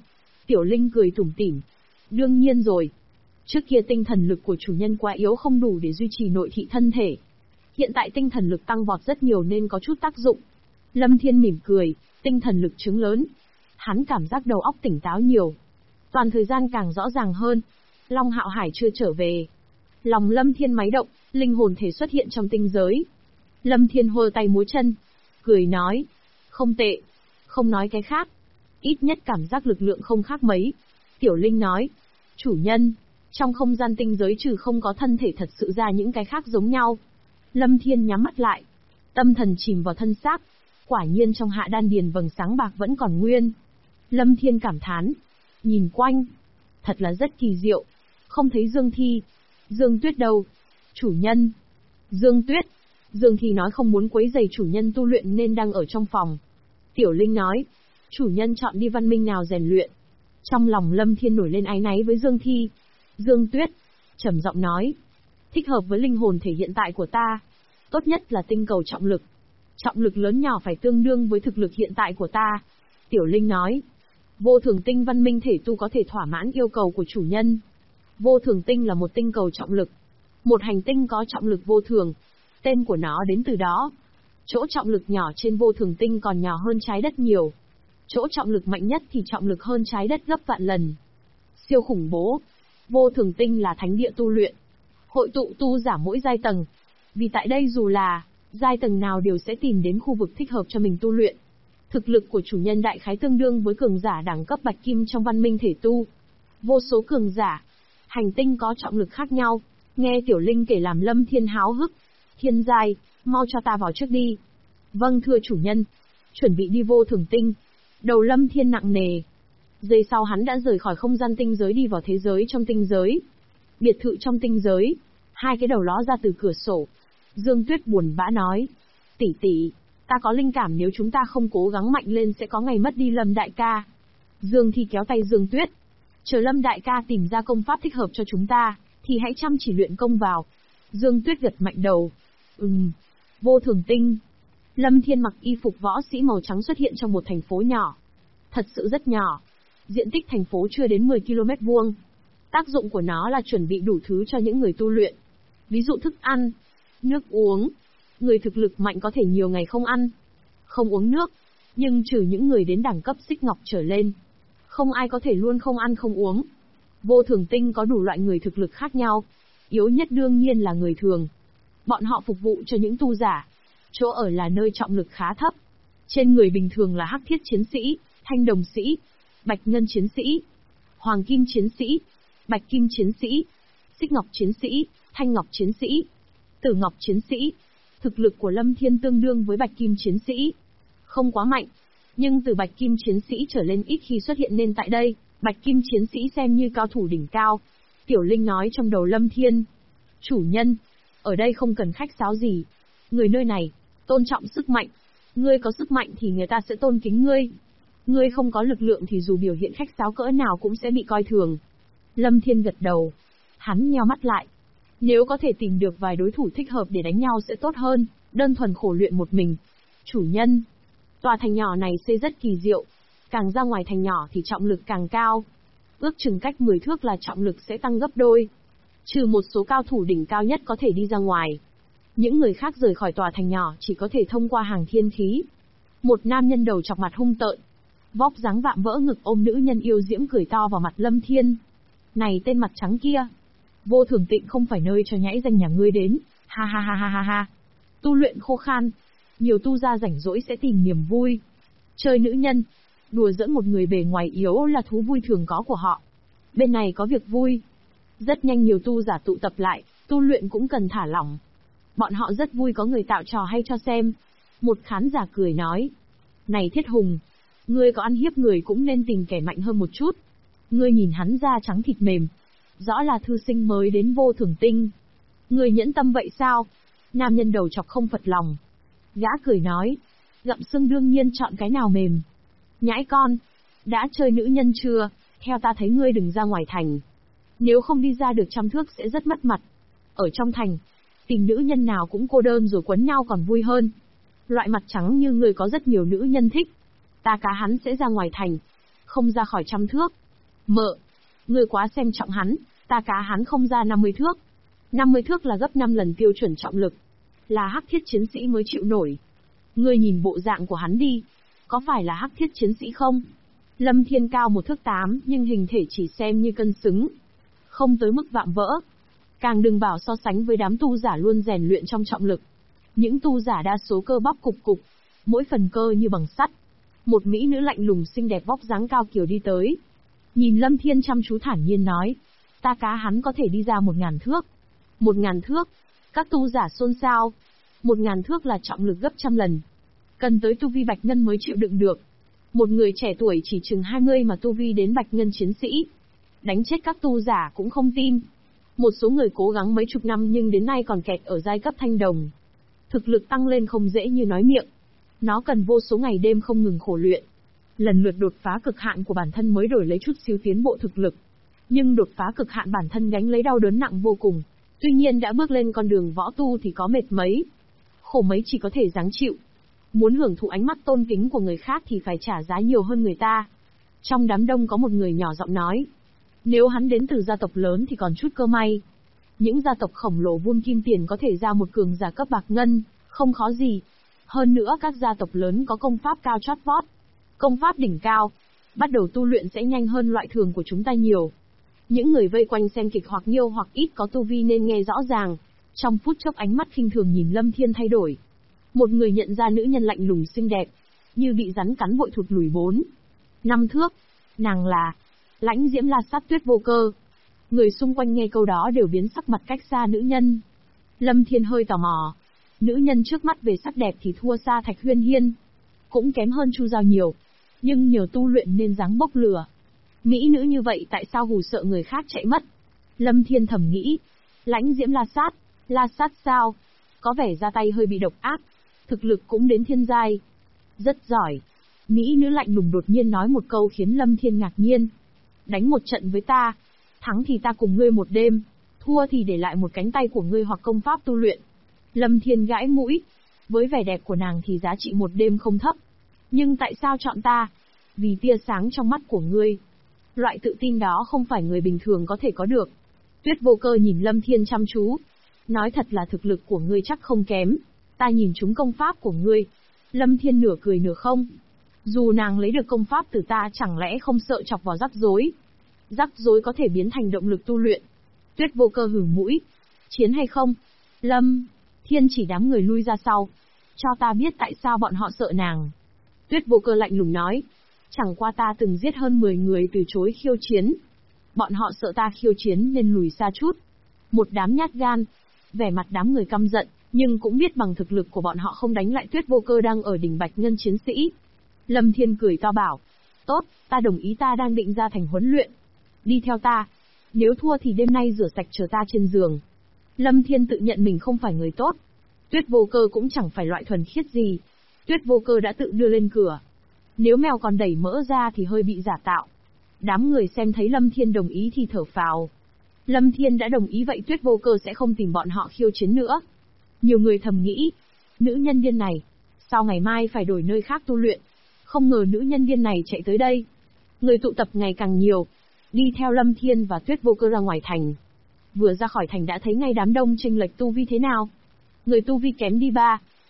Tiểu Linh cười tủm tỉm. Đương nhiên rồi. Trước kia tinh thần lực của chủ nhân quá yếu không đủ để duy trì nội thị thân thể. Hiện tại tinh thần lực tăng vọt rất nhiều nên có chút tác dụng. Lâm Thiên mỉm cười, tinh thần lực trứng lớn. Hắn cảm giác đầu óc tỉnh táo nhiều. Toàn thời gian càng rõ ràng hơn. Long Hạo Hải chưa trở về. Lòng Lâm Thiên máy động, linh hồn thể xuất hiện trong tinh giới. Lâm Thiên hô tay múa chân, cười nói. Không tệ. Không nói cái khác. Ít nhất cảm giác lực lượng không khác mấy. Tiểu Linh nói. Chủ nhân, trong không gian tinh giới trừ không có thân thể thật sự ra những cái khác giống nhau. Lâm Thiên nhắm mắt lại. Tâm thần chìm vào thân xác. Quả nhiên trong hạ đan điền vầng sáng bạc vẫn còn nguyên. Lâm Thiên cảm thán. Nhìn quanh. Thật là rất kỳ diệu. Không thấy Dương Thi. Dương Tuyết đâu? Chủ nhân. Dương Tuyết. Dương Thi nói không muốn quấy rầy chủ nhân tu luyện nên đang ở trong phòng. Tiểu Linh nói. Chủ nhân chọn đi văn minh nào rèn luyện. Trong lòng Lâm Thiên nổi lên áy náy với Dương Thi. Dương Tuyết. Trầm giọng nói. Thích hợp với linh hồn thể hiện tại của ta. Tốt nhất là tinh cầu trọng lực. Trọng lực lớn nhỏ phải tương đương với thực lực hiện tại của ta. Tiểu Linh nói. Vô thường tinh văn minh thể tu có thể thỏa mãn yêu cầu của chủ nhân. Vô thường tinh là một tinh cầu trọng lực. Một hành tinh có trọng lực vô thường. Tên của nó đến từ đó. Chỗ trọng lực nhỏ trên vô thường tinh còn nhỏ hơn trái đất nhiều. Chỗ trọng lực mạnh nhất thì trọng lực hơn trái đất gấp vạn lần. Siêu khủng bố. Vô thường tinh là thánh địa tu luyện. Hội tụ tu giả mỗi giai tầng. Vì tại đây dù là giai tầng nào đều sẽ tìm đến khu vực thích hợp cho mình tu luyện. Thực lực của chủ nhân đại khái tương đương với cường giả đẳng cấp bạch kim trong văn minh thể tu. Vô số cường giả. Hành tinh có trọng lực khác nhau. Nghe Tiểu Linh kể làm Lâm Thiên háo hức. Thiên giai, mau cho ta vào trước đi. Vâng thưa chủ nhân. Chuẩn bị đi vô thường tinh. Đầu Lâm Thiên nặng nề. Giây sau hắn đã rời khỏi không gian tinh giới đi vào thế giới trong tinh giới. Biệt thự trong tinh giới. Hai cái đầu ló ra từ cửa sổ. Dương Tuyết buồn bã nói. Tỷ tỷ, ta có linh cảm nếu chúng ta không cố gắng mạnh lên sẽ có ngày mất đi Lâm đại ca. Dương Thi kéo tay Dương Tuyết. Chờ Lâm đại ca tìm ra công pháp thích hợp cho chúng ta, thì hãy chăm chỉ luyện công vào. Dương Tuyết gật mạnh đầu. Vô thường tinh. Lâm Thiên mặc y phục võ sĩ màu trắng xuất hiện trong một thành phố nhỏ. Thật sự rất nhỏ. Diện tích thành phố chưa đến 10 km vuông. Tác dụng của nó là chuẩn bị đủ thứ cho những người tu luyện. Ví dụ thức ăn, nước uống. Người thực lực mạnh có thể nhiều ngày không ăn, không uống nước. Nhưng trừ những người đến đẳng cấp xích ngọc trở lên, không ai có thể luôn không ăn không uống. Vô thường tinh có đủ loại người thực lực khác nhau. Yếu nhất đương nhiên là người thường. Bọn họ phục vụ cho những tu giả. Chỗ ở là nơi trọng lực khá thấp. Trên người bình thường là hắc thiết chiến sĩ, thanh đồng sĩ, bạch ngân chiến sĩ, hoàng kim chiến sĩ, bạch kim chiến sĩ, xích ngọc chiến sĩ, thanh ngọc chiến sĩ, tử ngọc chiến sĩ. Thực lực của Lâm Thiên tương đương với bạch kim chiến sĩ. Không quá mạnh, nhưng từ bạch kim chiến sĩ trở lên ít khi xuất hiện nên tại đây, bạch kim chiến sĩ xem như cao thủ đỉnh cao. Tiểu Linh nói trong đầu Lâm Thiên. Chủ nhân, ở đây không cần khách sáo gì. Người nơi này, tôn trọng sức mạnh. Ngươi có sức mạnh thì người ta sẽ tôn kính ngươi. Ngươi không có lực lượng thì dù biểu hiện khách sáo cỡ nào cũng sẽ bị coi thường. Lâm Thiên gật đầu. Hắn nheo mắt lại. Nếu có thể tìm được vài đối thủ thích hợp để đánh nhau sẽ tốt hơn, đơn thuần khổ luyện một mình. Chủ nhân, tòa thành nhỏ này xây rất kỳ diệu. Càng ra ngoài thành nhỏ thì trọng lực càng cao. Ước chừng cách 10 thước là trọng lực sẽ tăng gấp đôi. Trừ một số cao thủ đỉnh cao nhất có thể đi ra ngoài. Những người khác rời khỏi tòa thành nhỏ chỉ có thể thông qua hàng thiên khí. Một nam nhân đầu chọc mặt hung tợn. Vóc dáng vạm vỡ ngực ôm nữ nhân yêu diễm cười to vào mặt Lâm Thiên. Này tên mặt trắng kia. Vô thường tịnh không phải nơi cho nhãi danh nhà ngươi đến. Ha ha ha ha ha ha. Tu luyện khô khan. Nhiều tu gia rảnh rỗi sẽ tìm niềm vui. Chơi nữ nhân. Đùa giỡn một người bề ngoài yếu là thú vui thường có của họ. Bên này có việc vui. Rất nhanh nhiều tu giả tụ tập lại, tu luyện cũng cần thả lỏng. Bọn họ rất vui có người tạo trò hay cho xem. Một khán giả cười nói. Này Thiết Hùng, ngươi có ăn hiếp người cũng nên tìm kẻ mạnh hơn một chút. Ngươi nhìn hắn da trắng thịt mềm. Rõ là thư sinh mới đến vô thường tinh. Ngươi nhẫn tâm vậy sao? Nam nhân đầu chọc không phật lòng. Gã cười nói. Gặm xương đương nhiên chọn cái nào mềm. Nhãi con, đã chơi nữ nhân chưa? Theo ta thấy ngươi đừng ra ngoài thành. Nếu không đi ra được 100 thước sẽ rất mất mặt. Ở trong thành, tìm nữ nhân nào cũng cô đơn rồi quấn nhau còn vui hơn. Loại mặt trắng như ngươi có rất nhiều nữ nhân thích. Ta cá hắn sẽ ra ngoài thành. Không ra khỏi 100 thước. Mợ, ngươi quá xem trọng hắn, ta cá hắn không ra 50 thước. 50 thước là gấp 5 lần tiêu chuẩn trọng lực. Là hắc thiết chiến sĩ mới chịu nổi. Ngươi nhìn bộ dạng của hắn đi. Có phải là hắc thiết chiến sĩ không? Lâm Thiên cao 1 thước 8 nhưng hình thể chỉ xem như cân xứng. Không tới mức vạm vỡ. Càng đừng bảo so sánh với đám tu giả luôn rèn luyện trong trọng lực. Những tu giả đa số cơ bắp cục cục. Mỗi phần cơ như bằng sắt. Một mỹ nữ lạnh lùng xinh đẹp vóc dáng cao kiều đi tới. Nhìn Lâm Thiên chăm chú thản nhiên nói. Ta cá hắn có thể đi ra 1000 thước. 1000 thước. Các tu giả xôn xao. 1000 thước là trọng lực gấp trăm lần. Cần tới tu vi bạch ngân mới chịu đựng được. Một người trẻ tuổi chỉ chừng 20 mà tu vi đến bạch ngân chiến sĩ. Đánh chết các tu giả cũng không tin. Một số người cố gắng mấy chục năm nhưng đến nay còn kẹt ở giai cấp thanh đồng. Thực lực tăng lên không dễ như nói miệng. Nó cần vô số ngày đêm không ngừng khổ luyện. Lần lượt đột phá cực hạn của bản thân mới đổi lấy chút xíu tiến bộ thực lực. Nhưng đột phá cực hạn bản thân gánh lấy đau đớn nặng vô cùng. Tuy nhiên đã bước lên con đường võ tu thì có mệt mấy. Khổ mấy chỉ có thể gắng chịu. Muốn hưởng thụ ánh mắt tôn kính của người khác thì phải trả giá nhiều hơn người ta. Trong đám đông có một người nhỏ giọng nói. Nếu hắn đến từ gia tộc lớn thì còn chút cơ may. Những gia tộc khổng lồ vun kim tiền có thể ra một cường giả cấp bạc ngân, không khó gì. Hơn nữa các gia tộc lớn có công pháp cao chót vót. Công pháp đỉnh cao. Bắt đầu tu luyện sẽ nhanh hơn loại thường của chúng ta nhiều. Những người vây quanh xem kịch hoặc nhiều hoặc ít có tu vi nên nghe rõ ràng. Trong phút chốc ánh mắt khinh thường nhìn Lâm Thiên thay đổi. Một người nhận ra nữ nhân lạnh lùng xinh đẹp, như bị rắn cắn vội thụt lùi 4-5 thước. Nàng là Lãnh Diễm La Sát Tuyết Vô Cơ. Người xung quanh nghe câu đó đều biến sắc mặt cách xa nữ nhân. Lâm Thiên hơi tò mò. Nữ nhân trước mắt về sắc đẹp thì thua xa Thạch Huyên Hiên. Cũng kém hơn Chu Giao nhiều. Nhưng nhờ tu luyện nên dáng bốc lửa. Mỹ nữ như vậy tại sao hù sợ người khác chạy mất? Lâm Thiên thầm nghĩ. Lãnh Diễm La Sát sao? Có vẻ ra tay hơi bị độc ác. Thực lực cũng đến thiên giai. Rất giỏi. Mỹ nữ lạnh lùng đột nhiên nói một câu khiến Lâm Thiên ngạc nhiên. Đánh một trận với ta. Thắng thì ta cùng ngươi một đêm. Thua thì để lại một cánh tay của ngươi hoặc công pháp tu luyện. Lâm Thiên gãi mũi. Với vẻ đẹp của nàng thì giá trị một đêm không thấp. Nhưng tại sao chọn ta? Vì tia sáng trong mắt của ngươi. Loại tự tin đó không phải người bình thường có thể có được. Tuyết Vô Cơ nhìn Lâm Thiên chăm chú. Nói thật là thực lực của ngươi chắc không kém. Ta nhìn trúng công pháp của ngươi. Lâm Thiên nửa cười nửa không. Dù nàng lấy được công pháp từ ta chẳng lẽ không sợ chọc vào rắc rối. Rắc rối có thể biến thành động lực tu luyện. Tuyết Vô Cơ hử mũi. Chiến hay không? Lâm Thiên chỉ đám người lui ra sau. Cho ta biết tại sao bọn họ sợ nàng. Tuyết Vô Cơ lạnh lùng nói. Chẳng qua ta từng giết hơn 10 người từ chối khiêu chiến. Bọn họ sợ ta khiêu chiến nên lùi xa chút. Một đám nhát gan. Vẻ mặt đám người căm giận, nhưng cũng biết bằng thực lực của bọn họ không đánh lại Tuyết Vô Cơ đang ở đỉnh bạch ngân chiến sĩ. Lâm Thiên cười to bảo. Tốt, ta đồng ý, ta đang định ra thành huấn luyện. Đi theo ta. Nếu thua thì đêm nay rửa sạch chờ ta trên giường. Lâm Thiên tự nhận mình không phải người tốt. Tuyết Vô Cơ cũng chẳng phải loại thuần khiết gì. Tuyết Vô Cơ đã tự đưa lên cửa. Nếu mèo còn đẩy mỡ ra thì hơi bị giả tạo. Đám người xem thấy Lâm Thiên đồng ý thì thở phào. Lâm Thiên đã đồng ý vậy Tuyết Vô Cơ sẽ không tìm bọn họ khiêu chiến nữa. Nhiều người thầm nghĩ. Nữ nhân điên này. Sao ngày mai phải đổi nơi khác tu luyện? Không ngờ nữ nhân điên này chạy tới đây. Người tụ tập ngày càng nhiều. Đi theo Lâm Thiên và Tuyết Vô Cơ ra ngoài thành. Vừa ra khỏi thành đã thấy ngay đám đông chênh lệch tu vi thế nào. Người tu vi kém đi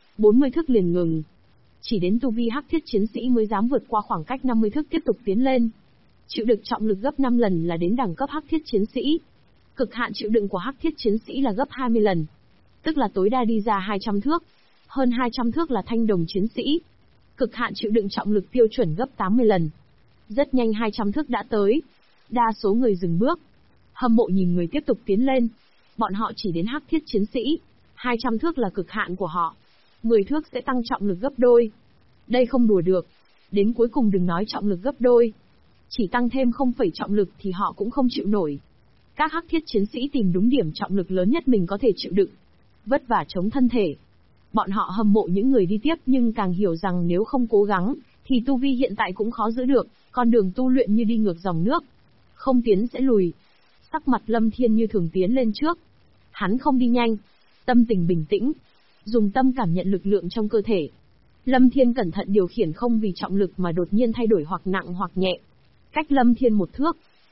40 thước liền ngừng. Chỉ đến tu vi hắc thiết chiến sĩ mới dám vượt qua khoảng cách 50 thước tiếp tục tiến lên. Chịu đựng trọng lực gấp 5 lần là đến đẳng cấp hắc thiết chiến sĩ. Cực hạn chịu đựng của hắc thiết chiến sĩ là gấp 20 lần. Tức là tối đa đi ra 200 thước. Hơn 200 thước là thanh đồng chiến sĩ. Cực hạn chịu đựng trọng lực tiêu chuẩn gấp 80 lần. Rất nhanh 200 thước đã tới. Đa số người dừng bước. Hâm mộ nhìn người tiếp tục tiến lên. Bọn họ chỉ đến hắc thiết chiến sĩ. 200 thước là cực hạn của họ. 10 thước sẽ tăng trọng lực gấp đôi. Đây không đùa được. Đến cuối cùng đừng nói trọng lực gấp đôi. Chỉ tăng thêm 0, trọng lực thì họ cũng không chịu nổi. Các hắc thiết chiến sĩ tìm đúng điểm trọng lực lớn nhất mình có thể chịu đựng. Vất vả chống thân thể. Bọn họ hâm mộ những người đi tiếp nhưng càng hiểu rằng nếu không cố gắng, thì tu vi hiện tại cũng khó giữ được, con đường tu luyện như đi ngược dòng nước. Không tiến sẽ lùi. Sắc mặt Lâm Thiên như thường tiến lên trước. Hắn không đi nhanh. Tâm tình bình tĩnh. Dùng tâm cảm nhận lực lượng trong cơ thể. Lâm Thiên cẩn thận điều khiển không vì trọng lực mà đột nhiên thay đổi hoặc nặng hoặc nhẹ. Cách Lâm Thiên 1 thước.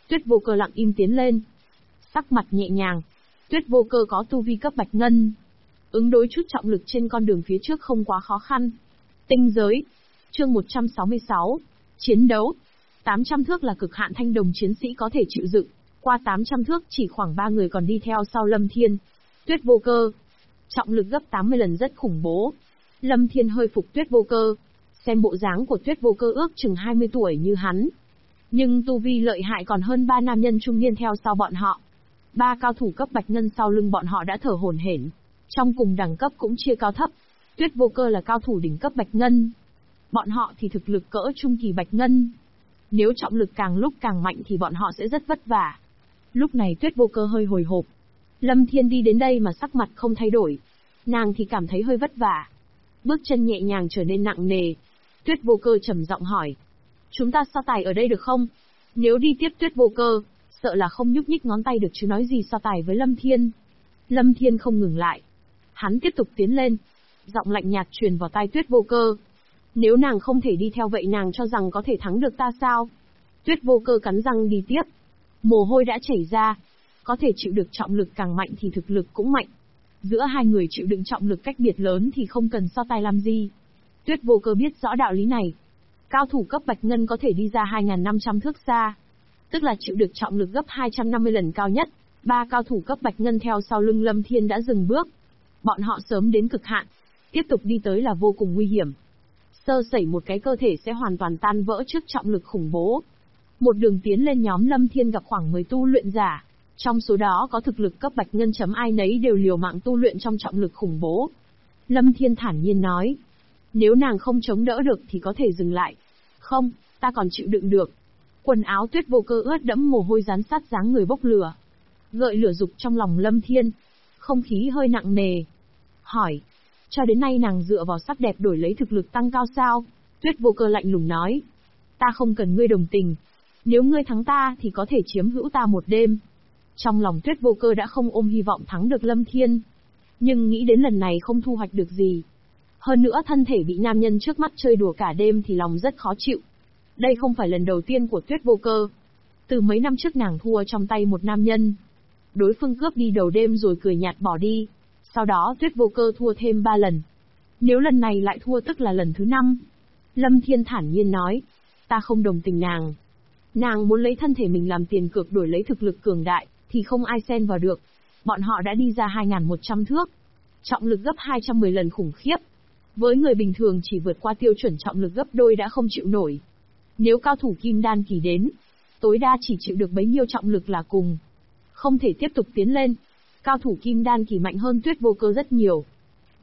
Tuyết Vô Cơ lặng im tiến lên. Sắc mặt nhẹ nhàng. Tuyết Vô Cơ có tu vi cấp bạch ngân. Ứng đối chút trọng lực trên con đường phía trước không quá khó khăn. Tinh giới. Chương 166. Chiến đấu. 800 thước là cực hạn thanh đồng chiến sĩ có thể chịu đựng. Qua 800 thước chỉ khoảng 3 người còn đi theo sau Lâm Thiên. Tuyết Vô Cơ. Trọng lực gấp 80 lần rất khủng bố. Lâm Thiên hơi phục Tuyết Vô Cơ. Xem bộ dáng của Tuyết Vô Cơ ước chừng 20 tuổi như hắn. Nhưng tu vi lợi hại còn hơn 3 nam nhân trung niên theo sau bọn họ. 3 cao thủ cấp bạch ngân sau lưng bọn họ đã thở hổn hển. Trong cùng đẳng cấp cũng chia cao thấp. Tuyết Vô Cơ là cao thủ đỉnh cấp bạch ngân. Bọn họ thì thực lực cỡ trung kỳ bạch ngân. Nếu trọng lực càng lúc càng mạnh thì bọn họ sẽ rất vất vả. Lúc này Tuyết Vô Cơ hơi hồi hộp. Lâm Thiên đi đến đây mà sắc mặt không thay đổi. Nàng thì cảm thấy hơi vất vả. Bước chân nhẹ nhàng trở nên nặng nề. Tuyết Vô Cơ trầm giọng hỏi. Chúng ta so tài ở đây được không? Nếu đi tiếp Tuyết Vô Cơ, sợ là không nhúc nhích ngón tay được chứ nói gì so tài với Lâm Thiên. Lâm Thiên không ngừng lại. Hắn tiếp tục tiến lên. Giọng lạnh nhạt truyền vào tai Tuyết Vô Cơ. Nếu nàng không thể đi theo vậy nàng cho rằng có thể thắng được ta sao? Tuyết Vô Cơ cắn răng đi tiếp. Mồ hôi đã chảy ra. Có thể chịu được trọng lực càng mạnh thì thực lực cũng mạnh. Giữa hai người chịu đựng trọng lực cách biệt lớn thì không cần so tài làm gì. Tuyết Vô Cơ biết rõ đạo lý này. Cao thủ cấp bạch ngân có thể đi ra 2.500 thước xa. Tức là chịu được trọng lực gấp 250 lần cao nhất. 3 cao thủ cấp bạch ngân theo sau lưng Lâm Thiên đã dừng bước. Bọn họ sớm đến cực hạn. Tiếp tục đi tới là vô cùng nguy hiểm. Sơ sẩy một cái cơ thể sẽ hoàn toàn tan vỡ trước trọng lực khủng bố. Một đường tiến lên nhóm Lâm Thiên gặp khoảng 10 tu luyện giả. Trong số đó có thực lực cấp bạch ngân chấm ai nấy đều liều mạng tu luyện trong trọng lực khủng bố. Lâm Thiên thản nhiên nói. Nếu nàng không chống đỡ được thì có thể dừng lại. Không, ta còn chịu đựng được. Quần áo Tuyết Vô Cơ ướt đẫm mồ hôi dán sát dáng người bốc lửa. Gợi lửa dục trong lòng Lâm Thiên. Không khí hơi nặng nề. Hỏi. Cho đến nay nàng dựa vào sắc đẹp đổi lấy thực lực tăng cao sao? Tuyết Vô Cơ lạnh lùng nói. Ta không cần ngươi đồng tình. Nếu ngươi thắng ta thì có thể chiếm hữu ta một đêm. Trong lòng Tuyết Vô Cơ đã không ôm hy vọng thắng được Lâm Thiên. Nhưng nghĩ đến lần này không thu hoạch được gì. Hơn nữa thân thể bị nam nhân trước mắt chơi đùa cả đêm thì lòng rất khó chịu. Đây không phải lần đầu tiên của Tuyết Vô Cơ. Từ mấy năm trước nàng thua trong tay một nam nhân. Đối phương cướp đi đầu đêm rồi cười nhạt bỏ đi. Sau đó Tuyết Vô Cơ thua thêm 3 lần. Nếu lần này lại thua tức là lần thứ 5. Lâm Thiên thản nhiên nói. Ta không đồng tình nàng. Nàng muốn lấy thân thể mình làm tiền cược đổi lấy thực lực cường đại, thì không ai xen vào được. Bọn họ đã đi ra 2.100 thước. Trọng lực gấp 210 lần khủng khiếp. Với người bình thường chỉ vượt qua tiêu chuẩn trọng lực gấp đôi đã không chịu nổi. Nếu cao thủ kim đan kỳ đến, tối đa chỉ chịu được bấy nhiêu trọng lực là cùng. Không thể tiếp tục tiến lên. Cao thủ kim đan kỳ mạnh hơn Tuyết Vô Cơ rất nhiều.